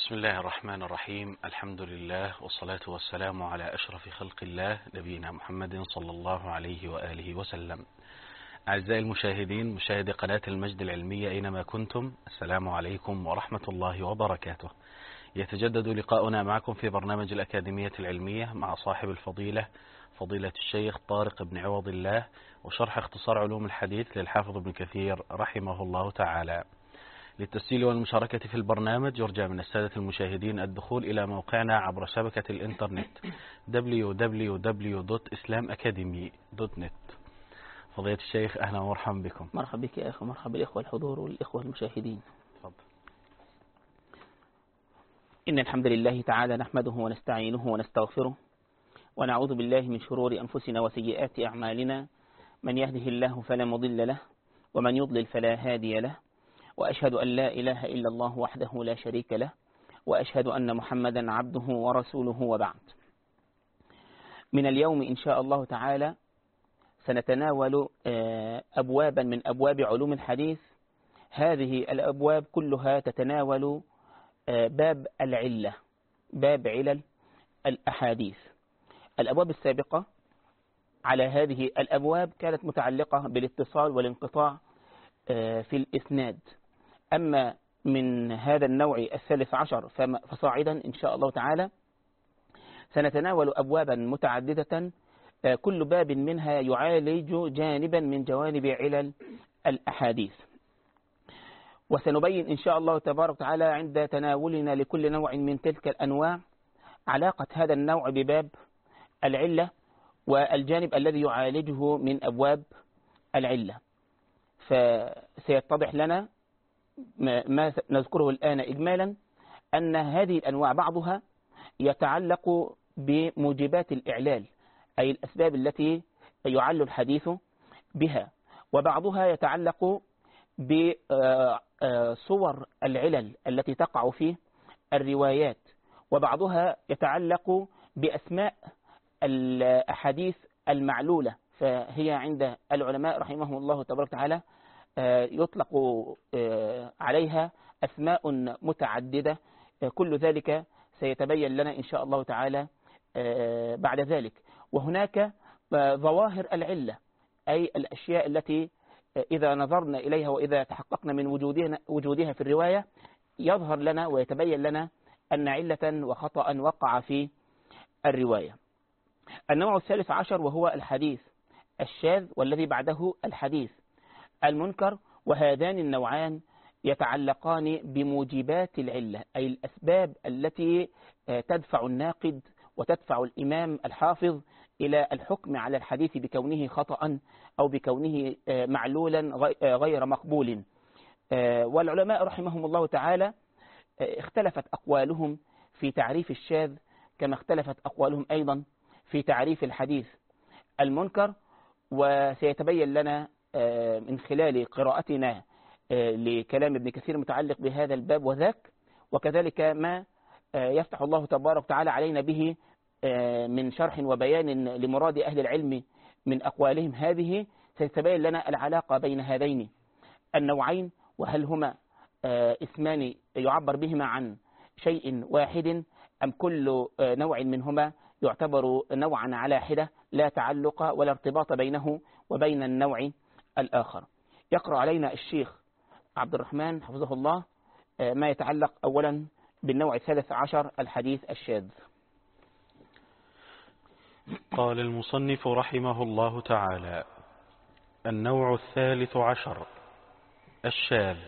بسم الله الرحمن الرحيم. الحمد لله والصلاة والسلام على أشرف خلق الله نبينا محمد صلى الله عليه وآله وسلم. أعزائي المشاهدين، مشاهدي قناة المجد العلمية أينما كنتم، السلام عليكم ورحمة الله وبركاته. يتجدد لقاؤنا معكم في برنامج الأكاديمية العلمية مع صاحب الفضيلة فضيلة الشيخ طارق بن عوض الله، وشرح اختصار علوم الحديث للحافظ ابن كثير رحمه الله تعالى. للتسجيل والمشاركة في البرنامج يرجى من السادة المشاهدين الدخول إلى موقعنا عبر شبكة الإنترنت www.islamacademy.net. فضيلة الشيخ أهلا ومرحبا بكم. مرحبا بك يا أخي، مرحبا بالإخوة الحضور والإخوة المشاهدين. تفضل. إن الحمد لله تعالى نحمده ونستعينه ونستغفره، ونعوذ بالله من شرور أنفسنا وسيئات أعمالنا. من يهده الله فلا مضل له، ومن يضلل فلا هادي له، وأشهد أن لا إله إلا الله وحده لا شريك له، وأشهد أن محمدا عبده ورسوله، وبعد. من اليوم إن شاء الله تعالى سنتناول أبوابا من أبواب علوم الحديث. هذه الأبواب كلها تتناول باب العلة، باب علل الأحاديث. الأبواب السابقة على هذه الأبواب كانت متعلقة بالاتصال والانقطاع في الإسناد. أما من هذا النوع الثالث عشر فصاعدا إن شاء الله تعالى سنتناول أبوابا متعددة، كل باب منها يعالج جانبا من جوانب علل الأحاديث. وسنبين إن شاء الله تبارك وتعالى عند تناولنا لكل نوع من تلك الأنواع علاقة هذا النوع بباب العلة والجانب الذي يعالجه من أبواب العلة. فسيتضح لنا ما نذكره الآن إجمالا أن هذه الأنواع بعضها يتعلق بموجبات الإعلال، أي الأسباب التي يعل الحديث بها، وبعضها يتعلق بصور العلل التي تقع في الروايات، وبعضها يتعلق بأسماء الأحاديث المعلولة. فهي عند العلماء رحمهم الله تبارك وتعالى يطلق عليها أسماء متعددة. كل ذلك سيتبين لنا إن شاء الله تعالى بعد ذلك. وهناك ظواهر العلة، أي الأشياء التي إذا نظرنا إليها وإذا تحققنا من وجودها في الرواية يظهر لنا ويتبين لنا أن علة وخطأ وقع في الرواية. النوع الثالث عشر وهو الحديث الشاذ، والذي بعده الحديث المنكر. وهذان النوعان يتعلقان بموجبات العلة، أي الأسباب التي تدفع الناقد وتدفع الإمام الحافظ إلى الحكم على الحديث بكونه خطأ أو بكونه معلولا غير مقبول. والعلماء رحمهم الله تعالى اختلفت أقوالهم في تعريف الشاذ، كما اختلفت أقوالهم أيضا في تعريف الحديث المنكر. وسيتبين لنا من خلال قراءتنا لكلام ابن كثير متعلق بهذا الباب وذاك، وكذلك ما يفتح الله تبارك وتعالى علينا به من شرح وبيان لمراد أهل العلم من أقوالهم هذه، سيتبين لنا العلاقة بين هذين النوعين، وهل هما اسمان يعبر بهما عن شيء واحد، أم كل نوع منهما يعتبر نوعا على حدة لا تعلق ولا ارتباط بينه وبين النوع الآخر. يقرأ علينا الشيخ عبد الرحمن حفظه الله ما يتعلق أولا بالنوع الثالث عشر الحديث الشاذ. قال المصنف رحمه الله تعالى: النوع الثالث عشر الشاذ.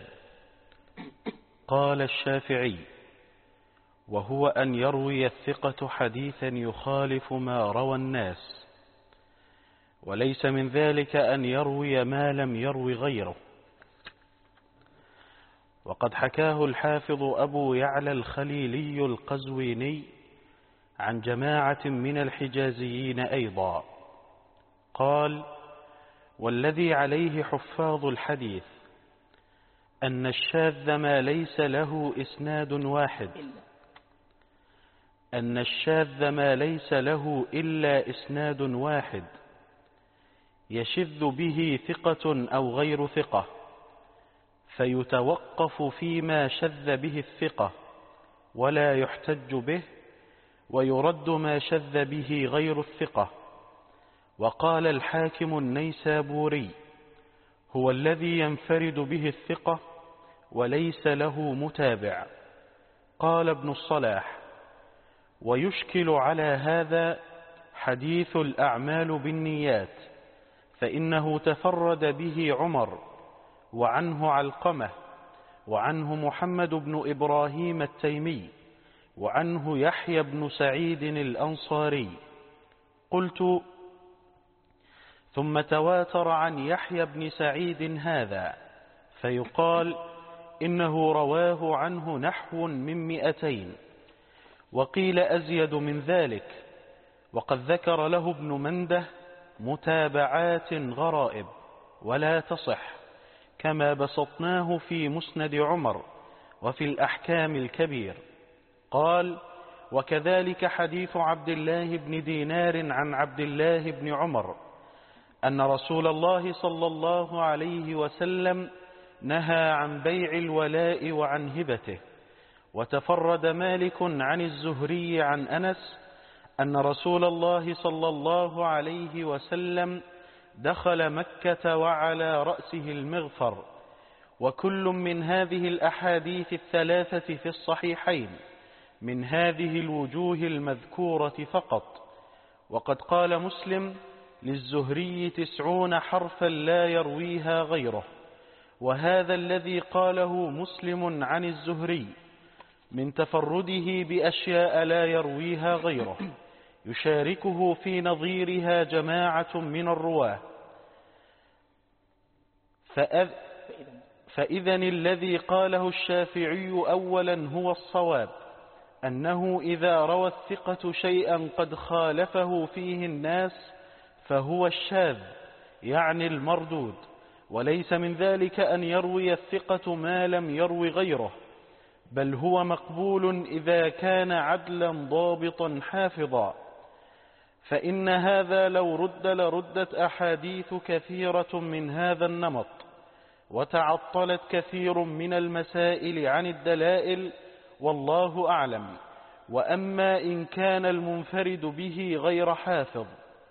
قال الشافعي: وهو أن يروي الثقة حديثا يخالف ما روى الناس، وليس من ذلك أن يروي ما لم يروي غيره. وقد حكاه الحافظ أبو يعلى الخليلي القزويني عن جماعة من الحجازيين أيضا، قال: والذي عليه حفاظ الحديث أن الشاذ ما ليس له إسناد واحد، أن الشاذ ما ليس له إلا إسناد واحد يشذ به ثقة أو غير ثقة، فيتوقف فيما شذ به الثقة ولا يحتج به، ويرد ما شذ به غير الثقة. وقال الحاكم النيسابوري: هو الذي ينفرد به الثقة وليس له متابع. قال ابن الصلاح: ويشكل على هذا حديث الأعمال بالنيات، فإنه تفرد به عمر، وعنه علقمة، وعنه محمد بن إبراهيم التيمي، وعنه يحيى بن سعيد الأنصاري. قلت: ثم تواتر عن يحيى بن سعيد هذا، فيقال إنه رواه عنه نحو من 200، وقيل أزيد من ذلك. وقد ذكر له ابن منده متابعات غرائب ولا تصح، كما بسطناه في مسند عمر وفي الأحكام الكبير. قال: وكذلك حديث عبد الله بن دينار عن عبد الله بن عمر أن رسول الله صلى الله عليه وسلم نهى عن بيع الولاء وعن هبته. وتفرد مالك عن الزهري عن أنس أن رسول الله صلى الله عليه وسلم دخل مكة وعلى رأسه المغفر. وكل من هذه الأحاديث الثلاثة في الصحيحين من هذه الوجوه المذكورة فقط. وقد قال مسلم: للزهري 90 حرفا لا يرويها غيره. وهذا الذي قاله مسلم عن الزهري من تفرده بأشياء لا يرويها غيره يشاركه في نظيرها جماعة من الرواه. فإذن الذي قاله الشافعي أولا هو الصواب، أنه إذا روى الثقة شيئا قد خالفه فيه الناس فهو الشاذ، يعني المردود، وليس من ذلك أن يروي الثقة ما لم يروي غيره، بل هو مقبول إذا كان عدلا ضابطا حافظا. فإن هذا لو رد لردت أحاديث كثيرة من هذا النمط، وتعطلت كثير من المسائل عن الدلائل، والله أعلم. وأما إن كان المنفرد به غير حافظ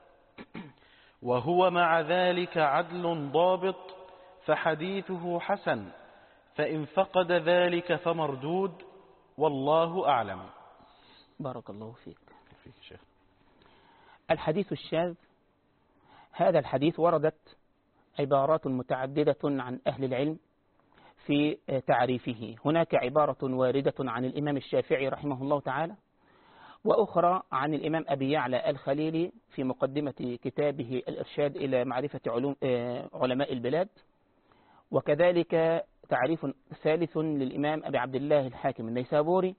وهو مع ذلك عدل ضابط فحديثه حسن، فإن فقد ذلك فمردود، والله أعلم. بارك الله فيك. شيخ. الحديث الشاذ، هذا الحديث وردت عبارات متعددة عن أهل العلم في تعريفه. هناك عبارة واردة عن الإمام الشافعي رحمه الله تعالى، وأخرى عن الإمام أبي يعلى الخليلي في مقدمة كتابه الإرشاد إلى معرفة علماء البلاد، وكذلك تعريف ثالث للإمام أبي عبد الله الحاكم النيسابوري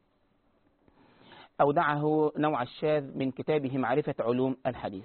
أودعه نوع الشاذ من كتابه معرفة علوم الحديث.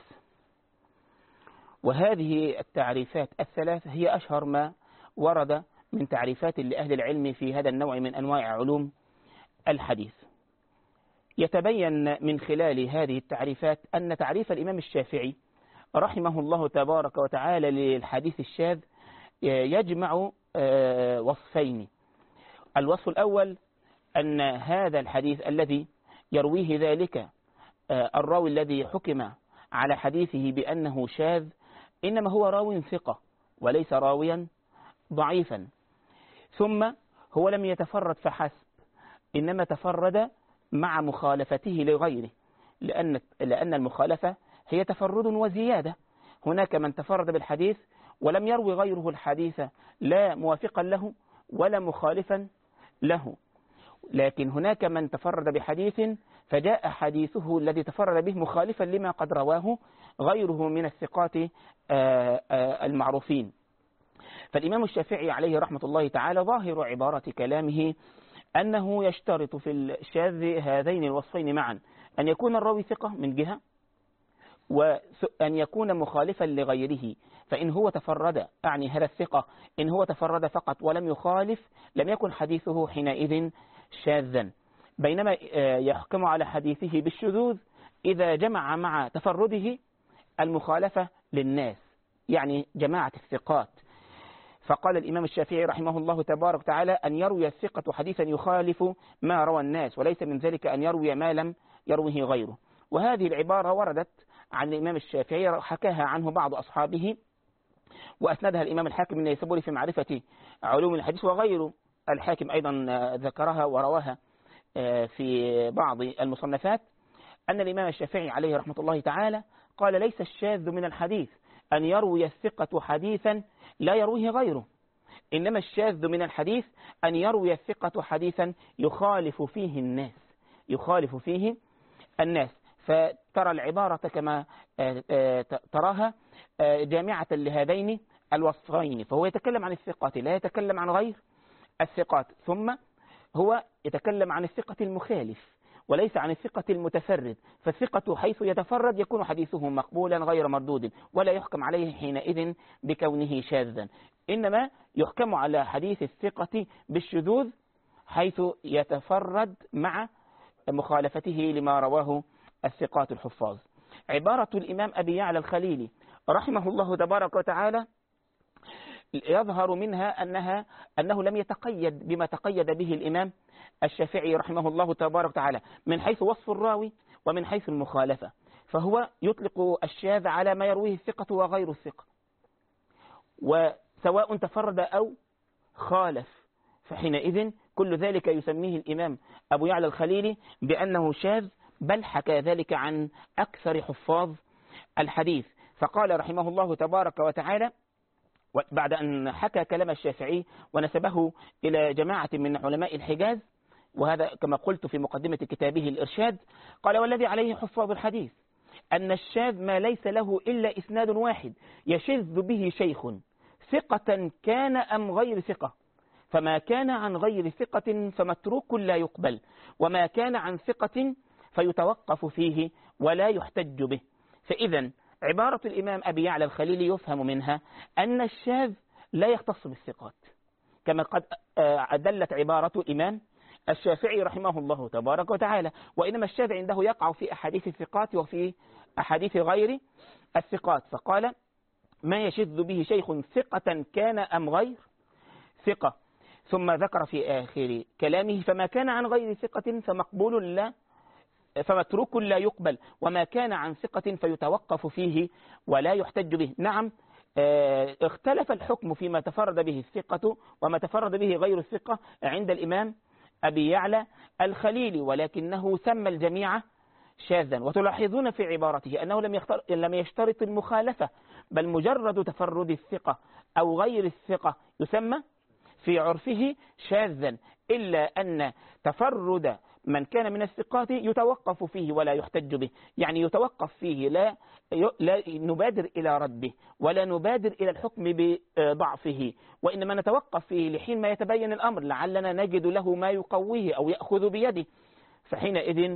وهذه التعريفات الثلاث هي أشهر ما ورد من تعريفات لأهل العلم في هذا النوع من أنواع علوم الحديث. يتبين من خلال هذه التعريفات أن تعريف الإمام الشافعي رحمه الله تبارك وتعالى للحديث الشاذ يجمع وصفين. الوصف الأول أن هذا الحديث الذي يرويه ذلك الراوي الذي حكم على حديثه بأنه شاذ إنما هو راوي ثقة وليس راويا ضعيفا. ثم هو لم يتفرد فحسب، إنما تفرد مع مخالفته لغيره، لأن المخالفة هي تفرد وزيادة. هناك من تفرد بالحديث ولم يروي غيره الحديث لا موافقا له ولا مخالفا له، لكن هناك من تفرد بحديث فجاء حديثه الذي تفرد به مخالفا لما قد رواه غيره من الثقات المعروفين. فالإمام الشافعي عليه رحمة الله تعالى ظاهر عبارة كلامه أنه يشترط في الشاذ هذين الوصفين معا: أن يكون الراوي ثقة من جهة، وأن يكون مخالفا لغيره. فإن هو تفرد، أعني هذا الثقة، إن هو تفرد فقط ولم يخالف لم يكن حديثه حينئذ شاذا. بينما يحكم على حديثه بالشذوذ إذا جمع مع تفرده المخالفة للناس، يعني جماعة الثقات. فقال الإمام الشافعي رحمه الله تبارك وتعالى أن يروي الثقة حديثا يخالف ما روى الناس، وليس من ذلك أن يروي ما لم يروه غيره. وهذه العبارة وردت عن الإمام الشافعي، حكاها عنه بعض أصحابه وأسندها الإمام الحاكم النيسابوري في معرفة علوم الحديث، وغير الحاكم أيضا ذكرها ورواها في بعض المصنفات، أن الإمام الشافعي عليه رحمة الله تعالى قال ليس الشاذ من الحديث أن يروي الثقة حديثا لا يرويه غيره، إنما الشاذ من الحديث أن يروي الثقة حديثا يخالف فيه الناس. فترى العبارة كما تراها جامعة لهذين الوصفين، فهو يتكلم عن الثقات لا يتكلم عن غير الثقات، ثم هو يتكلم عن الثقة المخالف وليس عن الثقة المتفرد. فالثقة حيث يتفرد يكون حديثه مقبولا غير مردود، ولا يحكم عليه حينئذ بكونه شاذا، إنما يحكم على حديث الثقة بالشذوذ حيث يتفرد مع مخالفته لما رواه الثقات الحفاظ. عبارة الإمام أبي يعلى الخليلي رحمه الله تبارك وتعالى يظهر منها أنه لم يتقيد بما تقيد به الإمام الشافعي رحمه الله تبارك وتعالى من حيث وصف الراوي ومن حيث المخالفة، فهو يطلق الشاذ على ما يرويه الثقة وغير الثقة، وسواء تفرد أو خالف، فحينئذ كل ذلك يسميه الإمام أبو يعلى الخليلي بأنه شاذ، بل حكى ذلك عن أكثر حفاظ الحديث. فقال رحمه الله تبارك وتعالى بعد أن حكى كلام الشافعي ونسبه إلى جماعة من علماء الحجاز، وهذا كما قلت في مقدمة كتابه الإرشاد، قال والذي عليه حفاظ الحديث أن الشاذ ما ليس له إلا إسناد واحد يشذ به شيخ ثقة كان أم غير ثقة، فما كان عن غير ثقة فمتروك لا يقبل، وما كان عن ثقة فيتوقف فيه ولا يحتج به. فإذا عبارة الإمام أبي يعلى الخليلي يفهم منها أن الشاذ لا يختص بالثقات، كما قد دلت عبارة الإمام الشافعي رحمه الله تبارك وتعالى، وإنما الشاذ عنده يقع في أحاديث الثقات وفي أحاديث غير الثقات. فقال ما يشذ به شيخ ثقة كان أم غير ثقة، ثم ذكر في آخر كلامه فما كان عن غير ثقة فمقبول لا فمتروك لا يقبل، وما كان عن ثقة فيتوقف فيه ولا يحتج به. نعم، اختلف الحكم فيما تفرد به الثقة وما تفرد به غير الثقة عند الإمام أبي يعلى الخليلي، ولكنه سمى الجميع شاذا. وتلاحظون في عبارته أنه لم يشترط المخالفة، بل مجرد تفرد الثقة أو غير الثقة يسمى في عرفه شاذا، إلا أن تفرد من كان من الثقات يتوقف فيه ولا يحتج به، يعني يتوقف فيه، لا نبادر إلى رده ولا نبادر إلى الحكم بضعفه، وإنما نتوقف فيه لحين ما يتبين الأمر، لعلنا نجد له ما يقويه أو يأخذ بيده، فحينئذ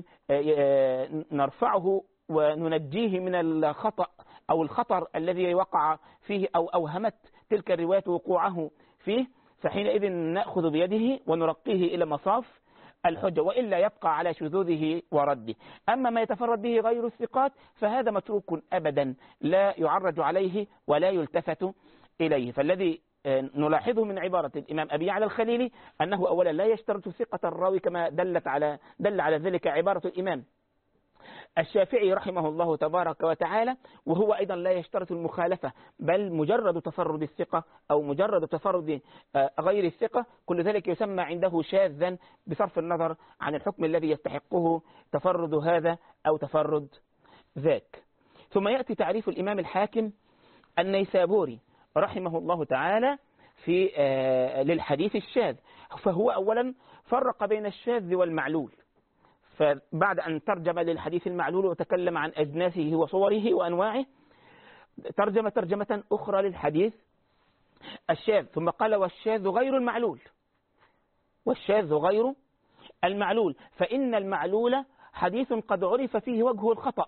نرفعه وننجيه من الخطأ أو الخطر الذي وقع فيه أو أوهمت تلك الرواية وقوعه فيه، فحينئذ نأخذ بيده ونرقيه إلى مصاف الحجة، وإلا يبقى على شذوذه ورده. أما ما يتفرد به غير الثقات فهذا متروك أبدا، لا يعرج عليه ولا يلتفت إليه. فالذي نلاحظه من عبارة الإمام أبي يعلى الخليلي أنه أولا لا يشترط ثقة الراوي كما دل على ذلك عبارة الإمام الشافعي رحمه الله تبارك وتعالى، وهو أيضا لا يشترط المخالفة، بل مجرد تفرد الثقة أو مجرد تفرد غير الثقة كل ذلك يسمى عنده شاذا بصرف النظر عن الحكم الذي يستحقه تفرد هذا أو تفرد ذاك. ثم يأتي تعريف الإمام الحاكم النيسابوري رحمه الله تعالى في للحديث الشاذ، فهو أولا فرق بين الشاذ والمعلول، فبعد أن ترجم للحديث المعلول وتكلم عن أجناسه وصوره وأنواعه ترجم ترجمة أخرى للحديث الشاذ، ثم قال والشاذ غير المعلول، والشاذ غير المعلول، فإن المعلول حديث قد عرف فيه وجه الخطأ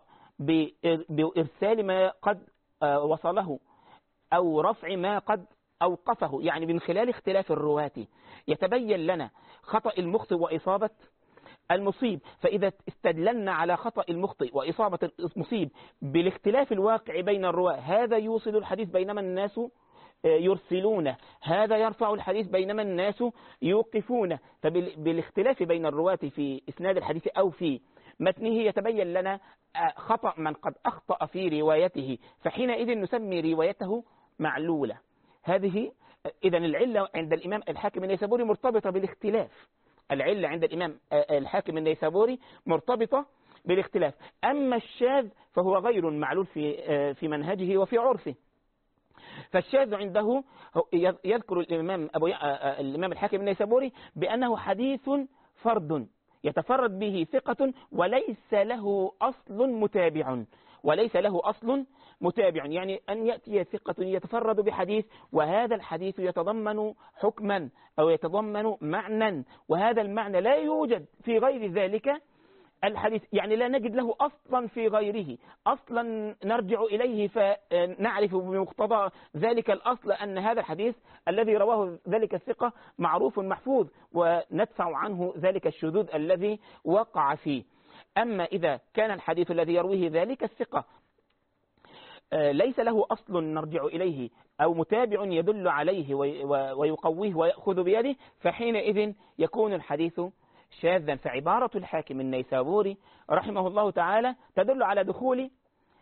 بإرسال ما قد وصله أو رفع ما قد أوقفه، يعني من خلال اختلاف الرواة يتبين لنا خطأ المخطئ وإصابة المصيب. فإذا استدللنا على خطأ المخطئ وإصابة المصيب بالاختلاف الواقع بين الرواة هذا يوصل الحديث، بينما الناس يرسلونه، هذا يرفع الحديث بينما الناس يوقفونه. فبالاختلاف بين الرواة في إسناد الحديث أو في متنه يتبين لنا خطأ من قد أخطأ في روايته، فحينئذ نسمي روايته معلولة. هذه إذن العلة عند الإمام الحاكم النيسابوري مرتبطة بالاختلاف. العلة عند الإمام الحاكم النيسابوري مرتبطة بالاختلاف. أما الشاذ فهو غير معلول في منهجه وفي عرفه. فالشاذ عنده يذكر الإمام الحاكم النيسابوري بأنه حديث فرد يتفرد به ثقة وليس له أصل متابع. وليس له أصل متابع يعني أن يأتي ثقة يتفرد بحديث وهذا الحديث يتضمن حكما أو يتضمن معنى، وهذا المعنى لا يوجد في غير ذلك الحديث، يعني لا نجد له أصلا في غيره، أصلا نرجع إليه فنعرف بمقتضى ذلك الأصل أن هذا الحديث الذي رواه ذلك الثقة معروف محفوظ، وندفع عنه ذلك الشذوذ الذي وقع فيه. أما إذا كان الحديث الذي يرويه ذلك الثقة ليس له أصل نرجع إليه أو متابع يدل عليه ويقويه ويأخذ بيده، فحينئذ يكون الحديث شاذا. فعبارة الحاكم النيسابوري رحمه الله تعالى تدل على دخول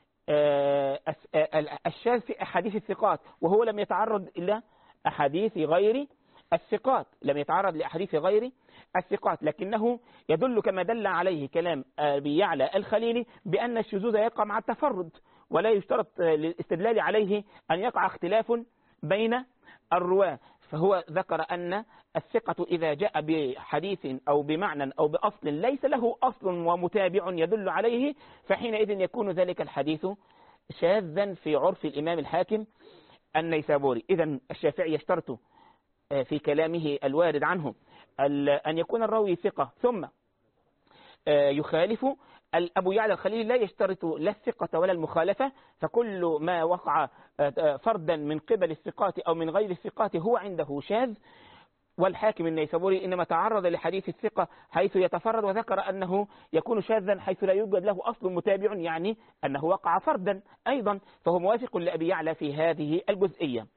الشاذ في أحاديث الثقات، وهو لم يتعرض إلى أحاديث غير الثقات، لم يتعرض لأحاديث غير الثقات، لكنه يدل كما دل عليه كلام أبي يعلى الخليلي بأن الشذوذ يقع مع التفرد، ولا يشترط للاستدلال عليه أن يقع اختلاف بين الرواة. فهو ذكر أن الثقة إذا جاء بحديث أو بمعنى أو بأصل ليس له أصل ومتابع يدل عليه، فحينئذ يكون ذلك الحديث شاذا في عرف الإمام الحاكم النيسابوري. إذن الشافعي يشترط في كلامه الوارد عنه أن يكون الراوي ثقة ثم يخالف. أبو يعلى الخليلي لا يشترط لا الثقة ولا المخالفة، فكل ما وقع فردا من قبل الثقات أو من غير الثقات هو عنده شاذ. والحاكم النيسابوري إنما تعرض لحديث الثقة حيث يتفرد وذكر أنه يكون شاذا حيث لا يوجد له أصل متابع، يعني أنه وقع فردا أيضا، فهو موافق لأبي يعلى في هذه الجزئية.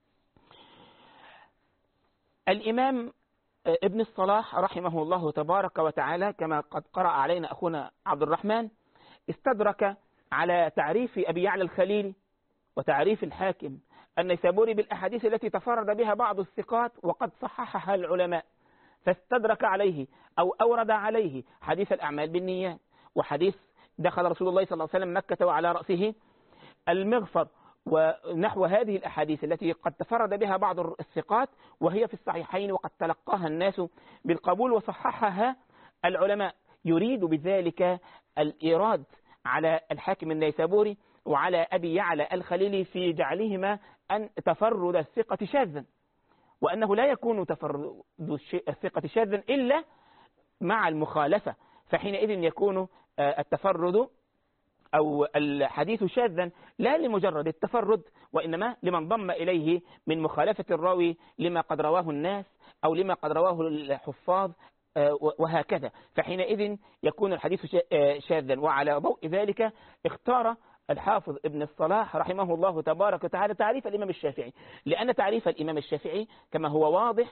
الإمام ابن الصلاح رحمه الله تبارك وتعالى كما قد قرأ علينا أخونا عبد الرحمن استدرك على تعريف أبي يعلى الخليلي وتعريف الحاكم النيسابوري بالأحاديث التي تفرد بها بعض الثقات وقد صححها العلماء، فاستدرك عليه أو أورد عليه حديث الأعمال بالنيات، وحديث دخل رسول الله صلى الله عليه وسلم مكة وعلى رأسه المغفر، ونحو هذه الأحاديث التي قد تفرد بها بعض الثقات وهي في الصحيحين وقد تلقاها الناس بالقبول وصححها العلماء. يريد بذلك الإيراد على الحاكم النيسابوري وعلى أبي يعلى الخليلي في جعلهما أن تفرد الثقة شاذا، وأنه لا يكون تفرد الثقة شاذا إلا مع المخالفة، فحينئذ يكون التفرد أو الحديث شاذا لا لمجرد التفرد، وإنما لمن ضم إليه من مخالفة الراوي لما قد رواه الناس أو لما قد رواه الحفاظ وهكذا، فحينئذ يكون الحديث شاذا. وعلى ضوء ذلك اختار الحافظ ابن الصلاح رحمه الله تبارك وتعالى تعريف الإمام الشافعي، لأن تعريف الإمام الشافعي كما هو واضح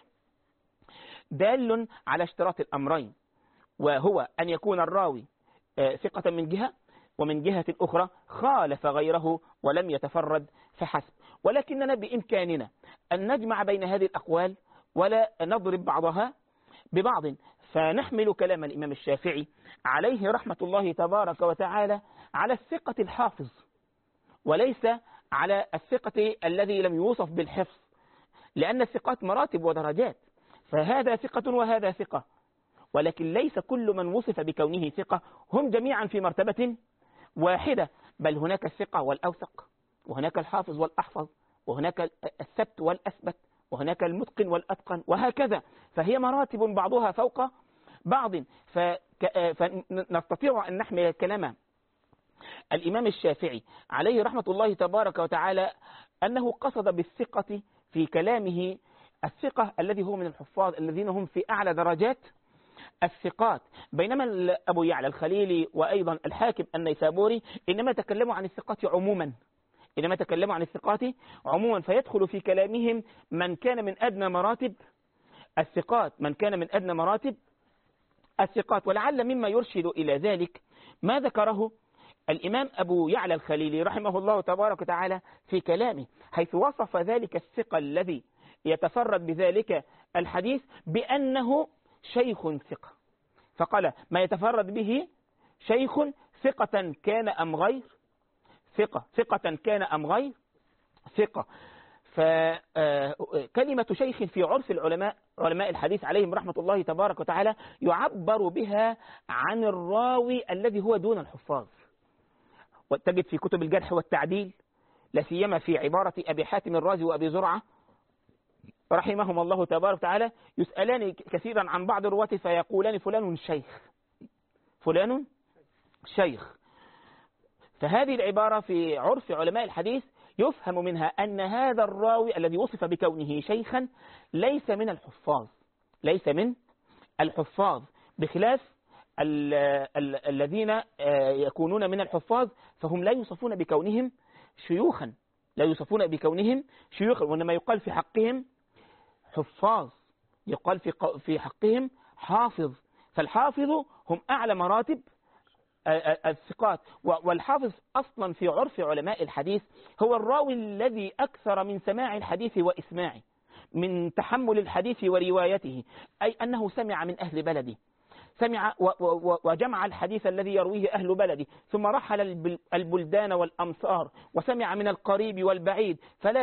دال على اشتراط الأمرين، وهو أن يكون الراوي ثقة من جهة، ومن جهة أخرى خالف غيره ولم يتفرد فحسب. ولكننا بإمكاننا أن نجمع بين هذه الأقوال ولا نضرب بعضها ببعض، فنحمل كلام الإمام الشافعي عليه رحمة الله تبارك وتعالى على الثقة الحافظ، وليس على الثقة الذي لم يوصف بالحفظ، لأن الثقات مراتب ودرجات، فهذا ثقة وهذا ثقة، ولكن ليس كل من وصف بكونه ثقة هم جميعا في مرتبة واحدة، بل هناك الثقة والأوثق، وهناك الحافظ والأحفظ، وهناك الثبت والأثبت، وهناك المتقن والأتقن، وهكذا، فهي مراتب بعضها فوق بعض. فنستطيع أن نحمل كلام الإمام الشافعي عليه رحمة الله تبارك وتعالى أنه قصد بالثقة في كلامه الثقة الذي هو من الحفاظ الذين هم في أعلى درجات الثقات، بينما أبو يعلى الخليلي وأيضا الحاكم النيسابوري إنما تكلموا عن الثقات عموما، إنما تكلموا عن الثقات عموما، فيدخل في كلامهم من كان من أدنى مراتب الثقات، من كان من أدنى مراتب الثقات. ولعل مما يرشد إلى ذلك ما ذكره الإمام أبو يعلى الخليلي رحمه الله تبارك وتعالى في كلامه، حيث وصف ذلك الثقة الذي يتفرد بذلك الحديث بأنه شيخ ثقة، فقال ما يتفرد به شيخ ثقة كان أم غير ثقة كان أم غير ثقة. فكلمة شيخ في عرف علماء الحديث عليهم رحمة الله تبارك وتعالى يعبر بها عن الراوي الذي هو دون الحفاظ. وتجد في كتب الجرح والتعديل لا سيما في عبارة أبي حاتم الرازي وأبي زرعة رحمهم الله تبارك وتعالى يسألان كثيرا عن بعض الرواة فيقولان فلان شيخ، فلان شيخ. فهذه العبارة في عرف علماء الحديث يفهم منها أن هذا الراوي الذي وصف بكونه شيخا ليس من الحفاظ، ليس من الحفاظ، بخلاف الذين يكونون من الحفاظ فهم لا يوصفون بكونهم شيوخا، لا يوصفون بكونهم شيوخا، وإنما يقال في حقهم حفاظ، يقال في حقهم حافظ. فالحافظ هم أعلى مراتب الثقات. والحافظ أصلا في عرف علماء الحديث هو الراوي الذي أكثر من سماع الحديث وإسماعه، من تحمل الحديث وروايته، أي أنه سمع من أهل بلده، سمع وجمع الحديث الذي يرويه أهل بلده، ثم رحل البلدان والأمصار وسمع من القريب والبعيد،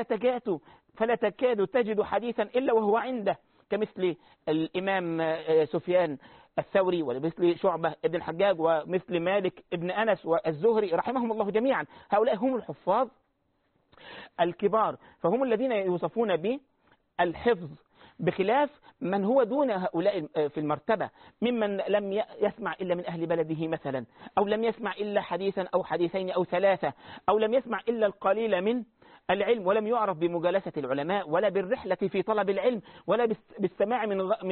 فلا تكاد تجد حديثا إلا وهو عنده، كمثل الإمام سفيان الثوري ومثل شعبة ابن الحجاج ومثل مالك ابن أنس والزهري رحمهم الله جميعا. هؤلاء هم الحفاظ الكبار، فهم الذين يوصفون بالحفظ، بخلاف من هو دون هؤلاء في المرتبة، ممن لم يسمع إلا من أهل بلده مثلا، أو لم يسمع إلا حديثا أو حديثين أو ثلاثة، أو لم يسمع إلا القليل من العلم، ولم يعرف بمجالسة العلماء ولا بالرحلة في طلب العلم ولا بالسماع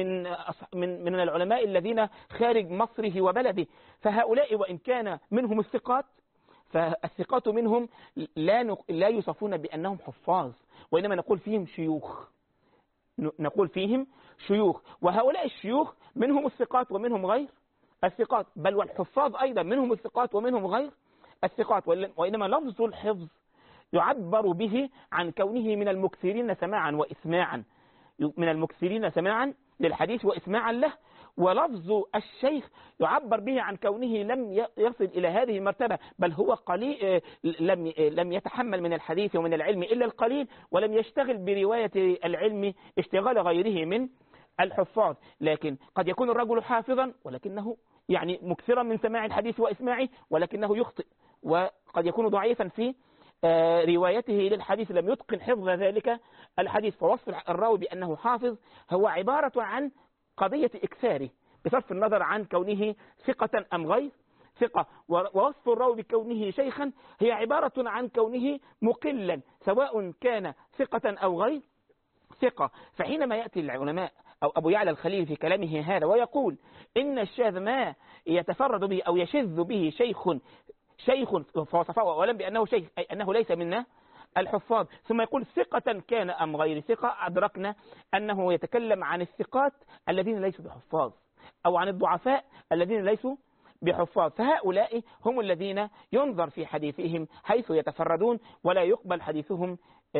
من العلماء الذين خارج مصره وبلده. فهؤلاء وإن كان منهم الثقات، فالثقات منهم لا يوصفون بأنهم حفاظ، وإنما نقول فيهم شيوخ، نقول فيهم شيوخ. وهؤلاء الشيوخ منهم الثقات ومنهم غير الثقات، بل والحفاظ أيضا منهم الثقات ومنهم غير الثقات. وإنما لفظ الحفظ يعبر به عن كونه من المكثرين سماعا وإسماعا، من المكثرين سماعا للحديث وإسماعا له. ولفظ الشيخ يعبر به عن كونه لم يصل إلى هذه المرتبة، بل هو قليل، لم يتحمل من الحديث ومن العلم إلا القليل، ولم يشتغل برواية العلم اشتغال غيره من الحفاظ. لكن قد يكون الرجل حافظا ولكنه يعني مكثرا من سماع الحديث وإسماعه، ولكنه يخطئ، وقد يكون ضعيفا في روايته للحديث، لم يتقن حفظ ذلك الحديث. فوصف الراوي بأنه حافظ هو عبارة عن قضية إكثاره بصرف النظر عن كونه ثقة أم غير ثقة. ووصف الراوي بكونه شيخا هي عبارة عن كونه مقلا، سواء كان ثقة أو غير ثقة. فحينما يأتي العلماء أو أبو يعلى الخليل في كلامه هذا ويقول إن الشاذ ما يتفرد به أو يشذ به شيخ فوصفه ولم بأنه شيخ، أي أنه ليس منا الحفاظ، ثم يقول ثقة كان أم غير ثقة، أدركنا أنه يتكلم عن الثقات الذين ليسوا بحفاظ، أو عن الضعفاء الذين ليسوا بحفاظ. فهؤلاء هم الذين ينظر في حديثهم حيث يتفردون، ولا يقبل حديثهم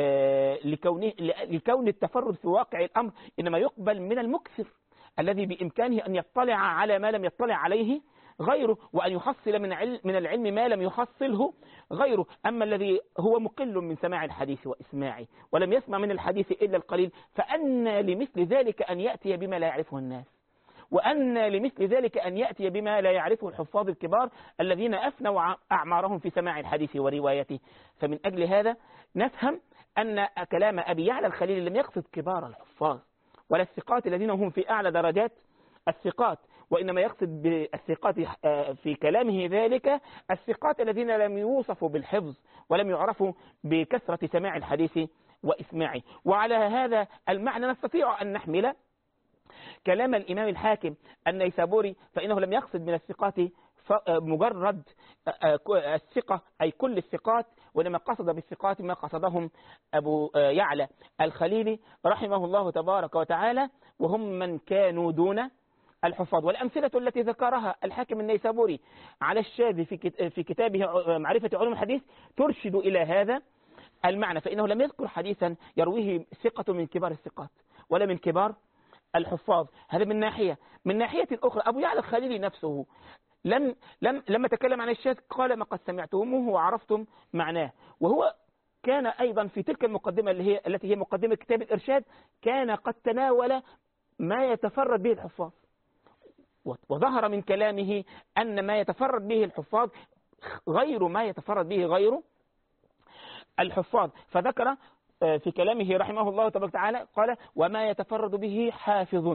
لكون التفرد في واقع الأمر، إنما يقبل من المكثر الذي بإمكانه أن يطلع على ما لم يطلع عليه غيره، وأن يحصل من العلم ما لم يحصله غيره. أما الذي هو مقل من سماع الحديث وإسماعه ولم يسمع من الحديث إلا القليل، فأن لمثل ذلك أن يأتي بما لا يعرفه الناس، وأن لمثل ذلك أن يأتي بما لا يعرفه الحفاظ الكبار الذين أفنوا أعمارهم في سماع الحديث وروايته. فمن أجل هذا نفهم أن كلام أبي يعلى الخليل لم يقصد كبار الحفاظ ولا الثقات الذين هم في أعلى درجات الثقات، وإنما يقصد بالثقات في كلامه ذلك الثقات الذين لم يوصفوا بالحفظ ولم يعرفوا بكثرة سماع الحديث وإسماعه. وعلى هذا المعنى نستطيع أن نحمل كلام الإمام الحاكم النيسابوري، فإنه لم يقصد من الثقات مجرد الثقة أي كل الثقات، وإنما قصد بالثقات ما قصدهم أبو يعلى الخليلي رحمه الله تبارك وتعالى، وهم من كانوا دون الحفاظ. والأمثلة التي ذكرها الحاكم النيسابوري على الشاذ في كتابه معرفة علوم الحديث ترشد إلى هذا المعنى، فإنه لم يذكر حديثا يرويه ثقة من كبار الثقات ولا من كبار الحفاظ. هذا من ناحية. من ناحية أخرى أبو يعلى الخليلي نفسه لما تكلم عن الشاذ قال ما قد سمعتموه وعرفتم معناه، وهو كان أيضا في تلك المقدمة التي هي مقدمة كتاب الإرشاد كان قد تناول ما يتفرد به الحفاظ، وظهر من كلامه أن ما يتفرد به الحفاظ غير ما يتفرد به غير الحفاظ. فذكر في كلامه رحمه الله تبارك وتعالى قال وما يتفرد به حافظ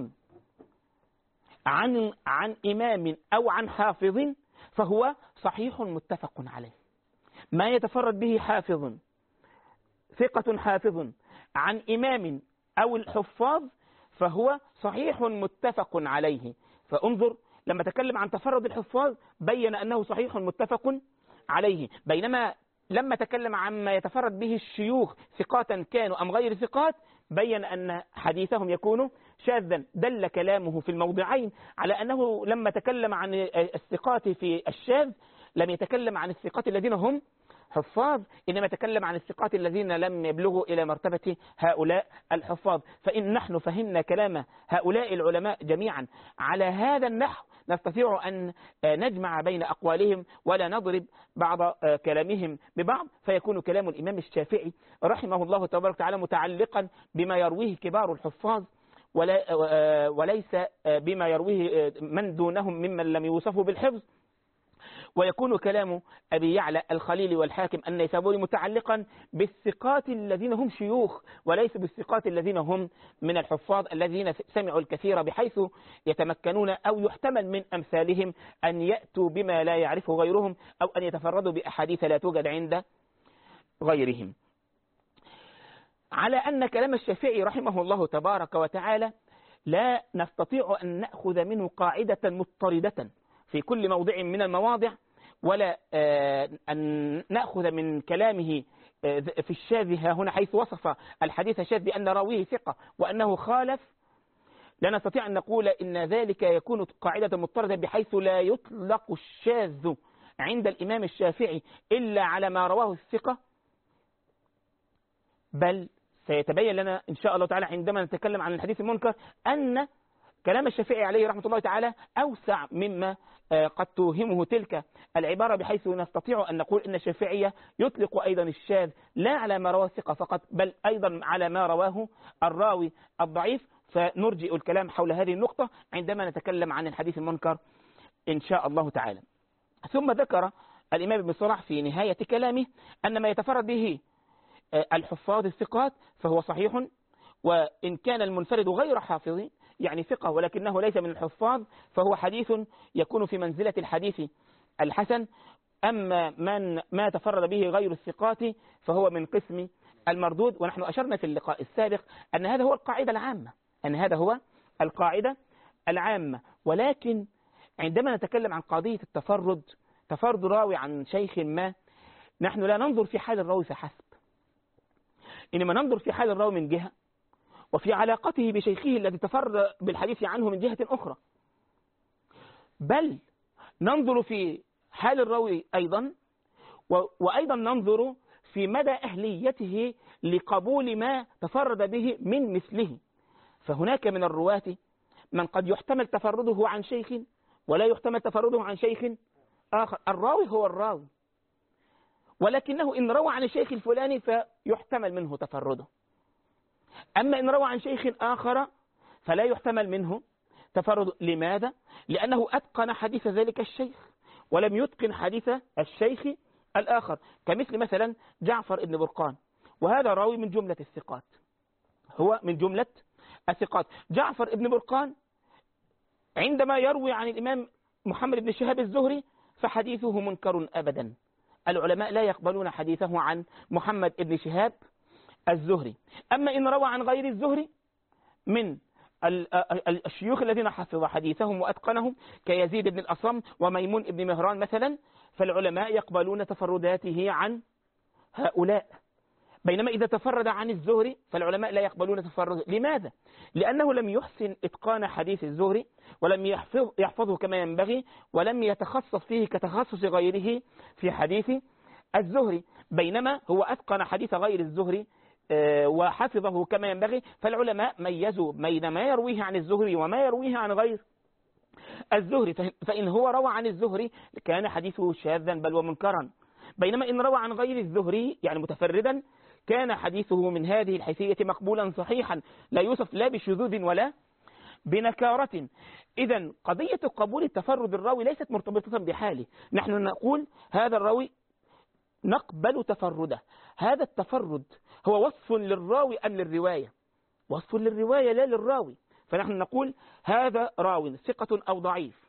عن إمام أو عن حافظ فهو صحيح متفق عليه. ما يتفرد به حافظ ثقة حافظ عن إمام أو الحفاظ فهو صحيح متفق عليه. فانظر لما تكلم عن تفرد الحفاظ بين أنه صحيح متفق عليه، بينما لما تكلم عما يتفرد به الشيوخ ثقات كانوا أم غير ثقات بين أن حديثهم يكون شاذا. دل كلامه في الموضعين على أنه لما تكلم عن الثقات في الشاذ لم يتكلم عن الثقات الذين هم حفاظ، إنما تكلم عن الثقات الذين لم يبلغوا إلى مرتبة هؤلاء الحفاظ. فإن نحن فهمنا كلام هؤلاء العلماء جميعا على هذا النحو نستطيع أن نجمع بين أقوالهم ولا نضرب بعض كلامهم ببعض، فيكون كلام الإمام الشافعي رحمه الله تبارك وتعالى متعلقا بما يرويه كبار الحفاظ وليس بما يرويه من دونهم ممن لم يوصفوا بالحفظ، ويكون كلام أبي يعلى الخليلي والحاكم النيسابوري متعلقا بالثقات الذين هم شيوخ وليس بالثقات الذين هم من الحفاظ الذين سمعوا الكثير بحيث يتمكنون أو يحتمل من أمثالهم أن يأتوا بما لا يعرفه غيرهم أو أن يتفردوا بأحاديث لا توجد عند غيرهم. على أن كلام الشافعي رحمه الله تبارك وتعالى لا نستطيع أن نأخذ منه قاعدة مضطردة في كل موضع من المواضع، ولا أن نأخذ من كلامه في الشاذ هنا حيث وصف الحديث الشاذ بأن راويه ثقة وأنه خالف. لا نستطيع أن نقول إن ذلك يكون قاعدة مضطردة بحيث لا يطلق الشاذ عند الإمام الشافعي إلا على ما رواه الثقة، بل سيتبين لنا إن شاء الله تعالى عندما نتكلم عن الحديث المنكر أن كلام الشافعي عليه رحمة الله تعالى أوسع مما قد توهمه تلك العبارة، بحيث نستطيع أن نقول إن الشافعية يطلق أيضا الشاذ لا على ما رواه الثقة فقط بل أيضا على ما رواه الراوي الضعيف. فنرجئ الكلام حول هذه النقطة عندما نتكلم عن الحديث المنكر إن شاء الله تعالى. ثم ذكر الإمام ابن صلاح في نهاية كلامه أن ما يتفرد به الحفاظ الثقات فهو صحيح، وإن كان المنفرد غير حافظ يعني ثقة ولكنه ليس من الحفاظ فهو حديث يكون في منزلة الحديث الحسن. أما ما تفرد به غير الثقات فهو من قسم المردود. ونحن أشرنا في اللقاء السابق أن هذا هو القاعدة العامة، ولكن عندما نتكلم عن قضية تفرد راوي عن شيخ ما نحن لا ننظر في حال الراوي فحسب، إنما ننظر في حال الراوي من جهة وفي علاقته بشيخه الذي تفرد بالحديث عنه من جهة أخرى، بل ننظر في حال الراوي أيضا وأيضا ننظر في مدى أهليته لقبول ما تفرد به من مثله. فهناك من الرواة من قد يحتمل تفرده عن شيخ ولا يحتمل تفرده عن شيخ آخر. الراوي هو الراوي، ولكنه إن روى عن الشيخ الفلاني فيحتمل منه تفرده، أما إن روى عن شيخ آخر فلا يحتمل منه تفرد. لماذا؟ لأنه أتقن حديث ذلك الشيخ ولم يتقن حديث الشيخ الآخر، كمثل مثلا جعفر بن برقان، وهذا راوي من جملة الثقات، هو من جملة الثقات. جعفر بن برقان عندما يروي عن الإمام محمد بن شهاب الزهري فحديثه منكر أبدا، العلماء لا يقبلون حديثه عن محمد بن شهاب الزهري. أما إن روى عن غير الزهري من الشيوخ الذين حفظ حديثهم وأتقنهم كيزيد بن الأصم وميمون بن مهران مثلا، فالعلماء يقبلون تفرداته عن هؤلاء. بينما إذا تفرد عن الزهري فالعلماء لا يقبلون تفرده. لماذا؟ لأنه لم يحسن إتقان حديث الزهري، ولم يحفظه كما ينبغي، ولم يتخصص فيه كتخصص غيره في حديث الزهري. بينما هو أتقن حديث غير الزهري وحفظه كما ينبغي، فالعلماء ميزوا بين ما يرويه عن الزهري وما يرويه عن غير الزهري. فإن هو روى عن الزهري كان حديثه شاذا بل ومنكرا، بينما إن روى عن غير الزهري يعني متفردا كان حديثه من هذه الحيثية مقبولا صحيحا، لا يوصف لا بشذوذ ولا بنكارة. إذن قضية قبول التفرد الراوي ليست مرتبطة بحاله. نحن نقول هذا الراوي نقبل تفرده. هذا التفرد هو وصف للراوي أم للرواية؟ وصف للرواية لا للراوي. فنحن نقول هذا راوي ثقة أو ضعيف،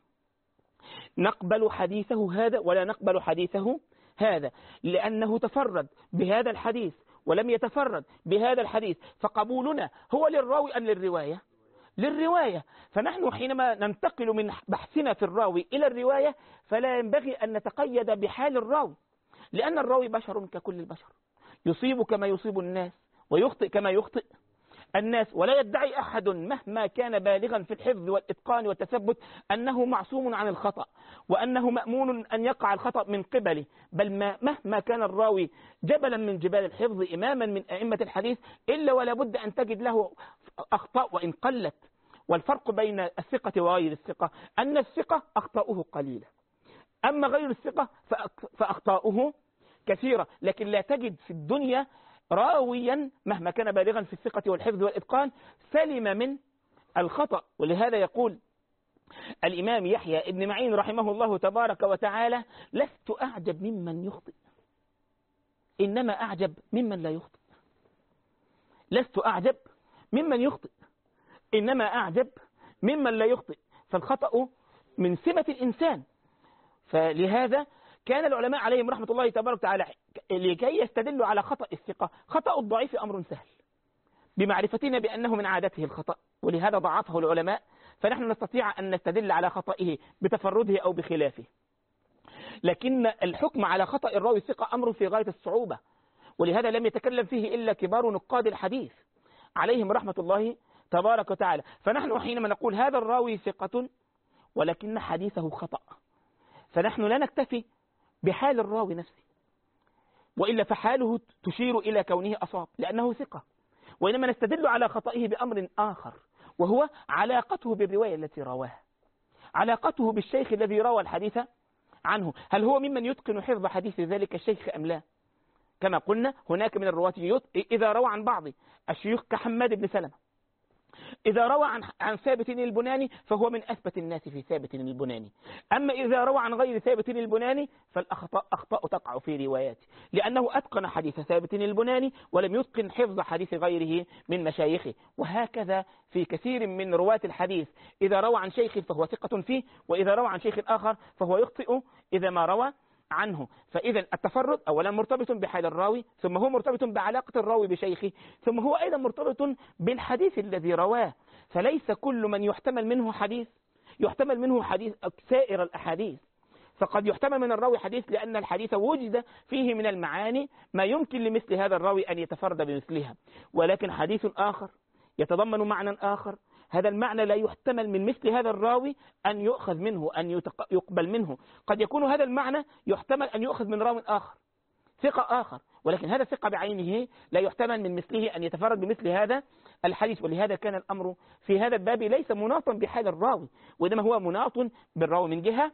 نقبل حديثه هذا ولا نقبل حديثه هذا، لأنه تفرد بهذا الحديث ولم يتفرد بهذا الحديث. فقبولنا هو للراوي أم للرواية؟ للرواية. فنحن حينما ننتقل من بحثنا في الراوي إلى الرواية فلا ينبغي أن نتقيد بحال الراوي، لأن الراوي بشر ككل البشر، يصيب كما يصيب الناس ويخطئ كما يخطئ الناس. ولا يدعي أحد مهما كان بالغا في الحفظ والإتقان والتثبت أنه معصوم عن الخطأ وأنه مأمون أن يقع الخطأ من قبله، بل مهما كان الراوي جبلا من جبال الحفظ إماما من أئمة الحديث إلا ولا بد أن تجد له أخطاء وإن قلت. والفرق بين الثقة وغير الثقة أن الثقة أخطاؤه قليلة، أما غير الثقة فأخطاؤه كثيرة. لكن لا تجد في الدنيا راويا مهما كان بالغا في الثقة والحفظ والإتقان سلم من الخطأ. ولهذا يقول الإمام يحيى ابن معين رحمه الله تبارك وتعالى: لست أعجب ممن يخطئ، إنما أعجب ممن لا يخطئ. لست أعجب ممن يخطئ، إنما أعجب ممن لا يخطئ. فالخطأ من سمة الإنسان. فلهذا كان العلماء عليهم رحمة الله تبارك وتعالى لكي يستدلوا على خطأ الثقة. خطأ الضعيف أمر سهل بمعرفتنا بأنه من عادته الخطأ، ولهذا ضعفه العلماء، فنحن نستطيع أن نستدل على خطئه بتفرده أو بخلافه. لكن الحكم على خطأ الراوي الثقة أمر في غاية الصعوبة، ولهذا لم يتكلم فيه إلا كبار نقاد الحديث عليهم رحمة الله تبارك وتعالى. فنحن حينما نقول هذا الراوي ثقة ولكن حديثه خطأ، فنحن لا نكتفي بحال الراوي نفسه، وإلا فحاله تشير إلى كونه أصاب لأنه ثقة، وإنما نستدل على خطئه بأمر آخر، وهو علاقته بالرواية التي رواها، علاقته بالشيخ الذي روى الحديث عنه. هل هو ممن يتقن حفظ حديث ذلك الشيخ أم لا؟ كما قلنا هناك من الرواة إذا روى عن بعض الشيوخ كحماد بن سلمة، إذا روى عن ثابت البناني فهو من أثبت الناس في ثابت البناني. أما إذا روى عن غير ثابت البناني فالأخطاء تقع في رواياته، لأنه أتقن حديث ثابت البناني ولم يتقن حفظ حديث غيره من مشايخه. وهكذا في كثير من رواة الحديث، إذا روى عن شيخ فهو ثقة فيه، وإذا روى عن شيخ آخر فهو يخطئ إذا ما روى عنه. فإذا التفرد أولا مرتبط بحال الراوي، ثم هو مرتبط بعلاقة الراوي بشيخه، ثم هو أيضا مرتبط بالحديث الذي رواه. فليس كل من يحتمل منه حديث يحتمل منه حديث سائر الأحاديث. فقد يحتمل من الراوي حديث لأن الحديث وجد فيه من المعاني ما يمكن لمثل هذا الراوي أن يتفرد بمثلها، ولكن حديث آخر يتضمن معنى آخر، هذا المعنى لا يحتمل من مثل هذا الراوي أن يؤخذ منه، أن يقبل منه. قد يكون هذا المعنى يحتمل أن يؤخذ من راوي آخر ثقة آخر، ولكن هذا الثقة بعينه لا يحتمل من مثله أن يتفرد بمثل هذا الحديث. ولهذا كان الأمر في هذا الباب ليس مناطا بحال الراوي، وإنما هو مناط بالراوي من جهة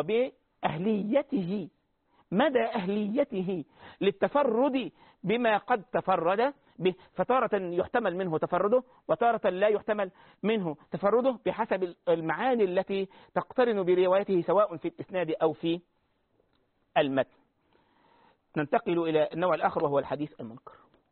وبأهليته، مدى أهليته للتفرد بما قد تفرد به. فتارة يحتمل منه تفرده وتارة لا يحتمل منه تفرده بحسب المعاني التي تقترن بروايته سواء في الإسناد أو في المتن. ننتقل إلى النوع الآخر وهو الحديث المنكر.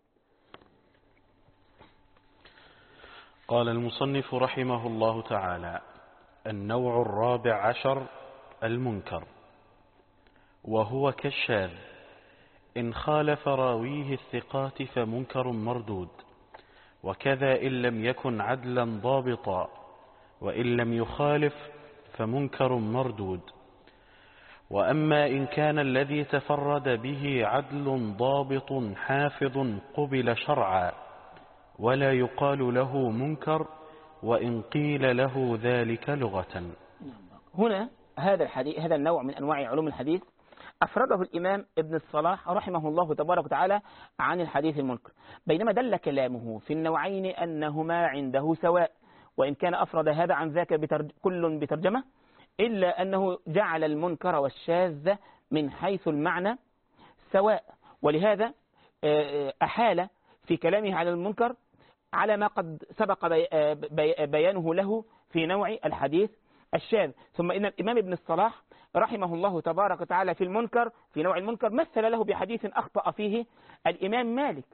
قال المصنف رحمه الله تعالى: النوع الرابع عشر المنكر، وهو كالشاذ، إن خالف راويه الثقات فمنكر مردود، وكذا إن لم يكن عدلا ضابطا، وإن لم يخالف فمنكر مردود. وأما إن كان الذي تفرد به عدل ضابط حافظ قبل شرعا ولا يقال له منكر وإن قيل له ذلك لغة. هنا هذا النوع من أنواع علوم الحديث أفرده الإمام ابن الصلاح رحمه الله تبارك وتعالى عن الحديث المنكر، بينما دل كلامه في النوعين أنهما عنده سواء، وإن كان أفرد هذا عن ذاك كل بترجمة، إلا أنه جعل المنكر والشاذ من حيث المعنى سواء، ولهذا أحال في كلامه على المنكر على ما قد سبق بيانه له في نوع الحديث الشاذ. ثم إن الإمام ابن الصلاح رحمه الله تبارك وتعالى في نوع المنكر مثل له بحديث أخطأ فيه الإمام مالك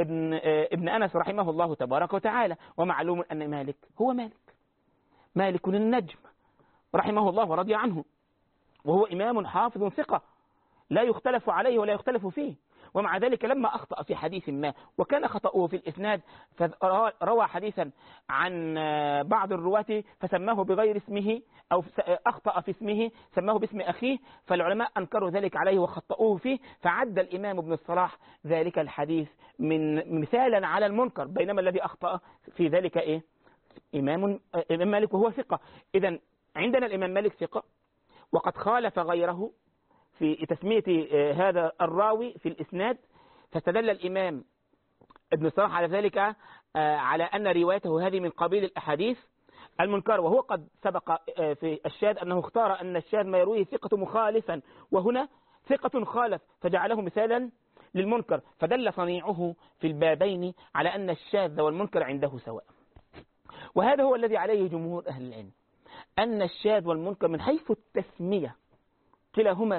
ابن أنس رحمه الله تبارك وتعالى. ومعلوم أن مالك هو مالك النجم رحمه الله ورضي عنه، وهو إمام حافظ ثقة لا يختلف عليه ولا يختلف فيه، ومع ذلك لما أخطأ في حديث ما وكان خطأه في الإسناد فروى حديثا عن بعض الرواة فسماه بغير اسمه أو أخطأ في اسمه سماه باسم أخيه، فالعلماء أنكروا ذلك عليه وخطأوه فيه، فعد الإمام ابن الصلاح ذلك الحديث من مثالا على المنكر، بينما الذي أخطأ في ذلك إمام مالك وهو ثقة. إذن عندنا الإمام مالك ثقة وقد خالف غيره في تسمية هذا الراوي في الإسناد، فاستدل الإمام ابن الصلاح على ذلك على أن روايته هذه من قبيل الأحاديث المنكر، وهو قد سبق في الشاذ أنه اختار أن الشاذ ما يرويه ثقة مخالفا، وهنا ثقة خالف فجعله مثالا للمنكر، فدل صنيعه في البابين على أن الشاذ والمنكر عنده سواء. وهذا هو الذي عليه جمهور أهل العلم، أن الشاذ والمنكر من حيث التسمية كلاهما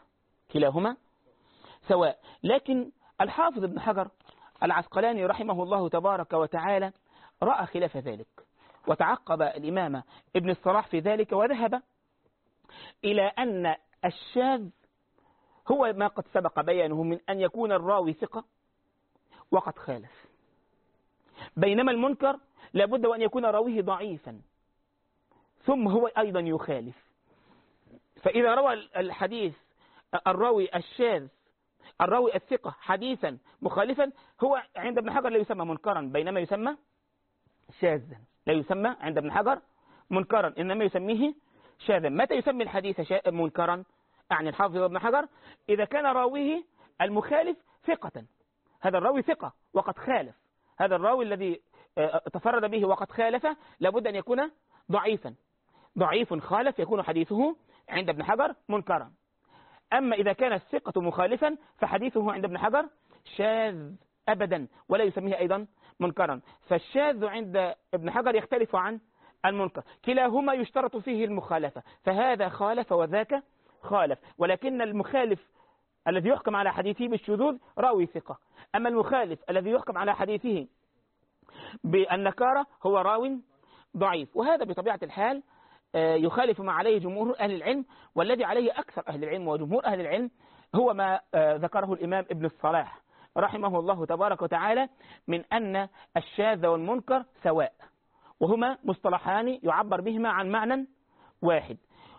سواء. لكن الحافظ ابن حجر العسقلاني رحمه الله تبارك وتعالى رأى خلاف ذلك، وتعقب الإمام ابن الصلاح في ذلك، وذهب إلى أن الشاذ هو ما قد سبق بيانه من أن يكون الراوي ثقة وقد خالف، بينما المنكر لابد وأن يكون راويه ضعيفا ثم هو أيضا يخالف. فإذا روى الحديث الراوي الشاذ الراوي الثقة حديثا مخالفا، هو عند ابن حجر لا يسمى منكرا، بينما يسمى شاذا، لا يسمى عند ابن حجر منكرا إنما يسميه شاذا. متى يسمي الحديث منكرا يعني الحافظ ابن حجر؟ إذا كان راويه المخالف ثقة، هذا الراوي ثقة وقد خالف، هذا الراوي الذي تفرد به وقد خالف لابد أن يكون ضعيف خالف يكون حديثه عند ابن حجر منكرا. أما إذا كان الثقة مخالفا فحديثه عند ابن حجر شاذ أبدا ولا يسميه أيضا منكرا. فالشاذ عند ابن حجر يختلف عن المنكر، كلاهما يشترط فيه المخالفة، فهذا خالف وذاك خالف، ولكن المخالف الذي يحكم على حديثه بالشذوذ راوي ثقة، أما المخالف الذي يحكم على حديثه بالنكارة هو راو ضعيف. وهذا بطبيعة الحال يخالف ما عليه جمهور أهل العلم، والذي عليه أكثر أهل العلم وجمهور أهل العلم هو ما ذكره الإمام ابن الصلاح رحمه الله تبارك وتعالى من أن الشاذ والمنكر سواء، وهما مصطلحان يعبر بهما عن معنى واحد،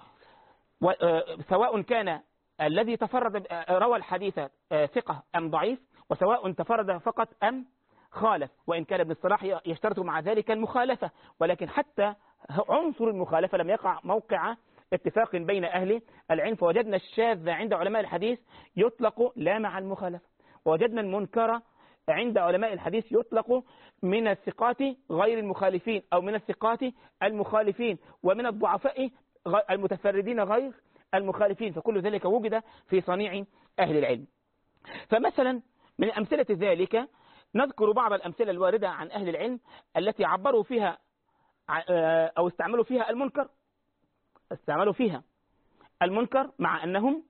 سواء كان الذي تفرد روى الحديث ثقة أم ضعيف، وسواء تفرد فقط أم خالف، وإن كان ابن الصلاح يشترط مع ذلك المخالفة، ولكن حتى عنصر المخالفة لم يقع موقع اتفاق بين أهل العلم، فوجدنا الشاذ عند علماء الحديث يطلق لا مع المخالفة، ووجدنا المنكر عند علماء الحديث يطلق من الثقات غير المخالفين أو من الثقات المخالفين، ومن الضعفاء المتفردين غير المخالفين، فكل ذلك وجد في صنيع أهل العلم. فمثلا من أمثلة ذلك نذكر بعض الأمثلة الواردة عن أهل العلم التي عبروا فيها أو استعملوا فيها المنكر مع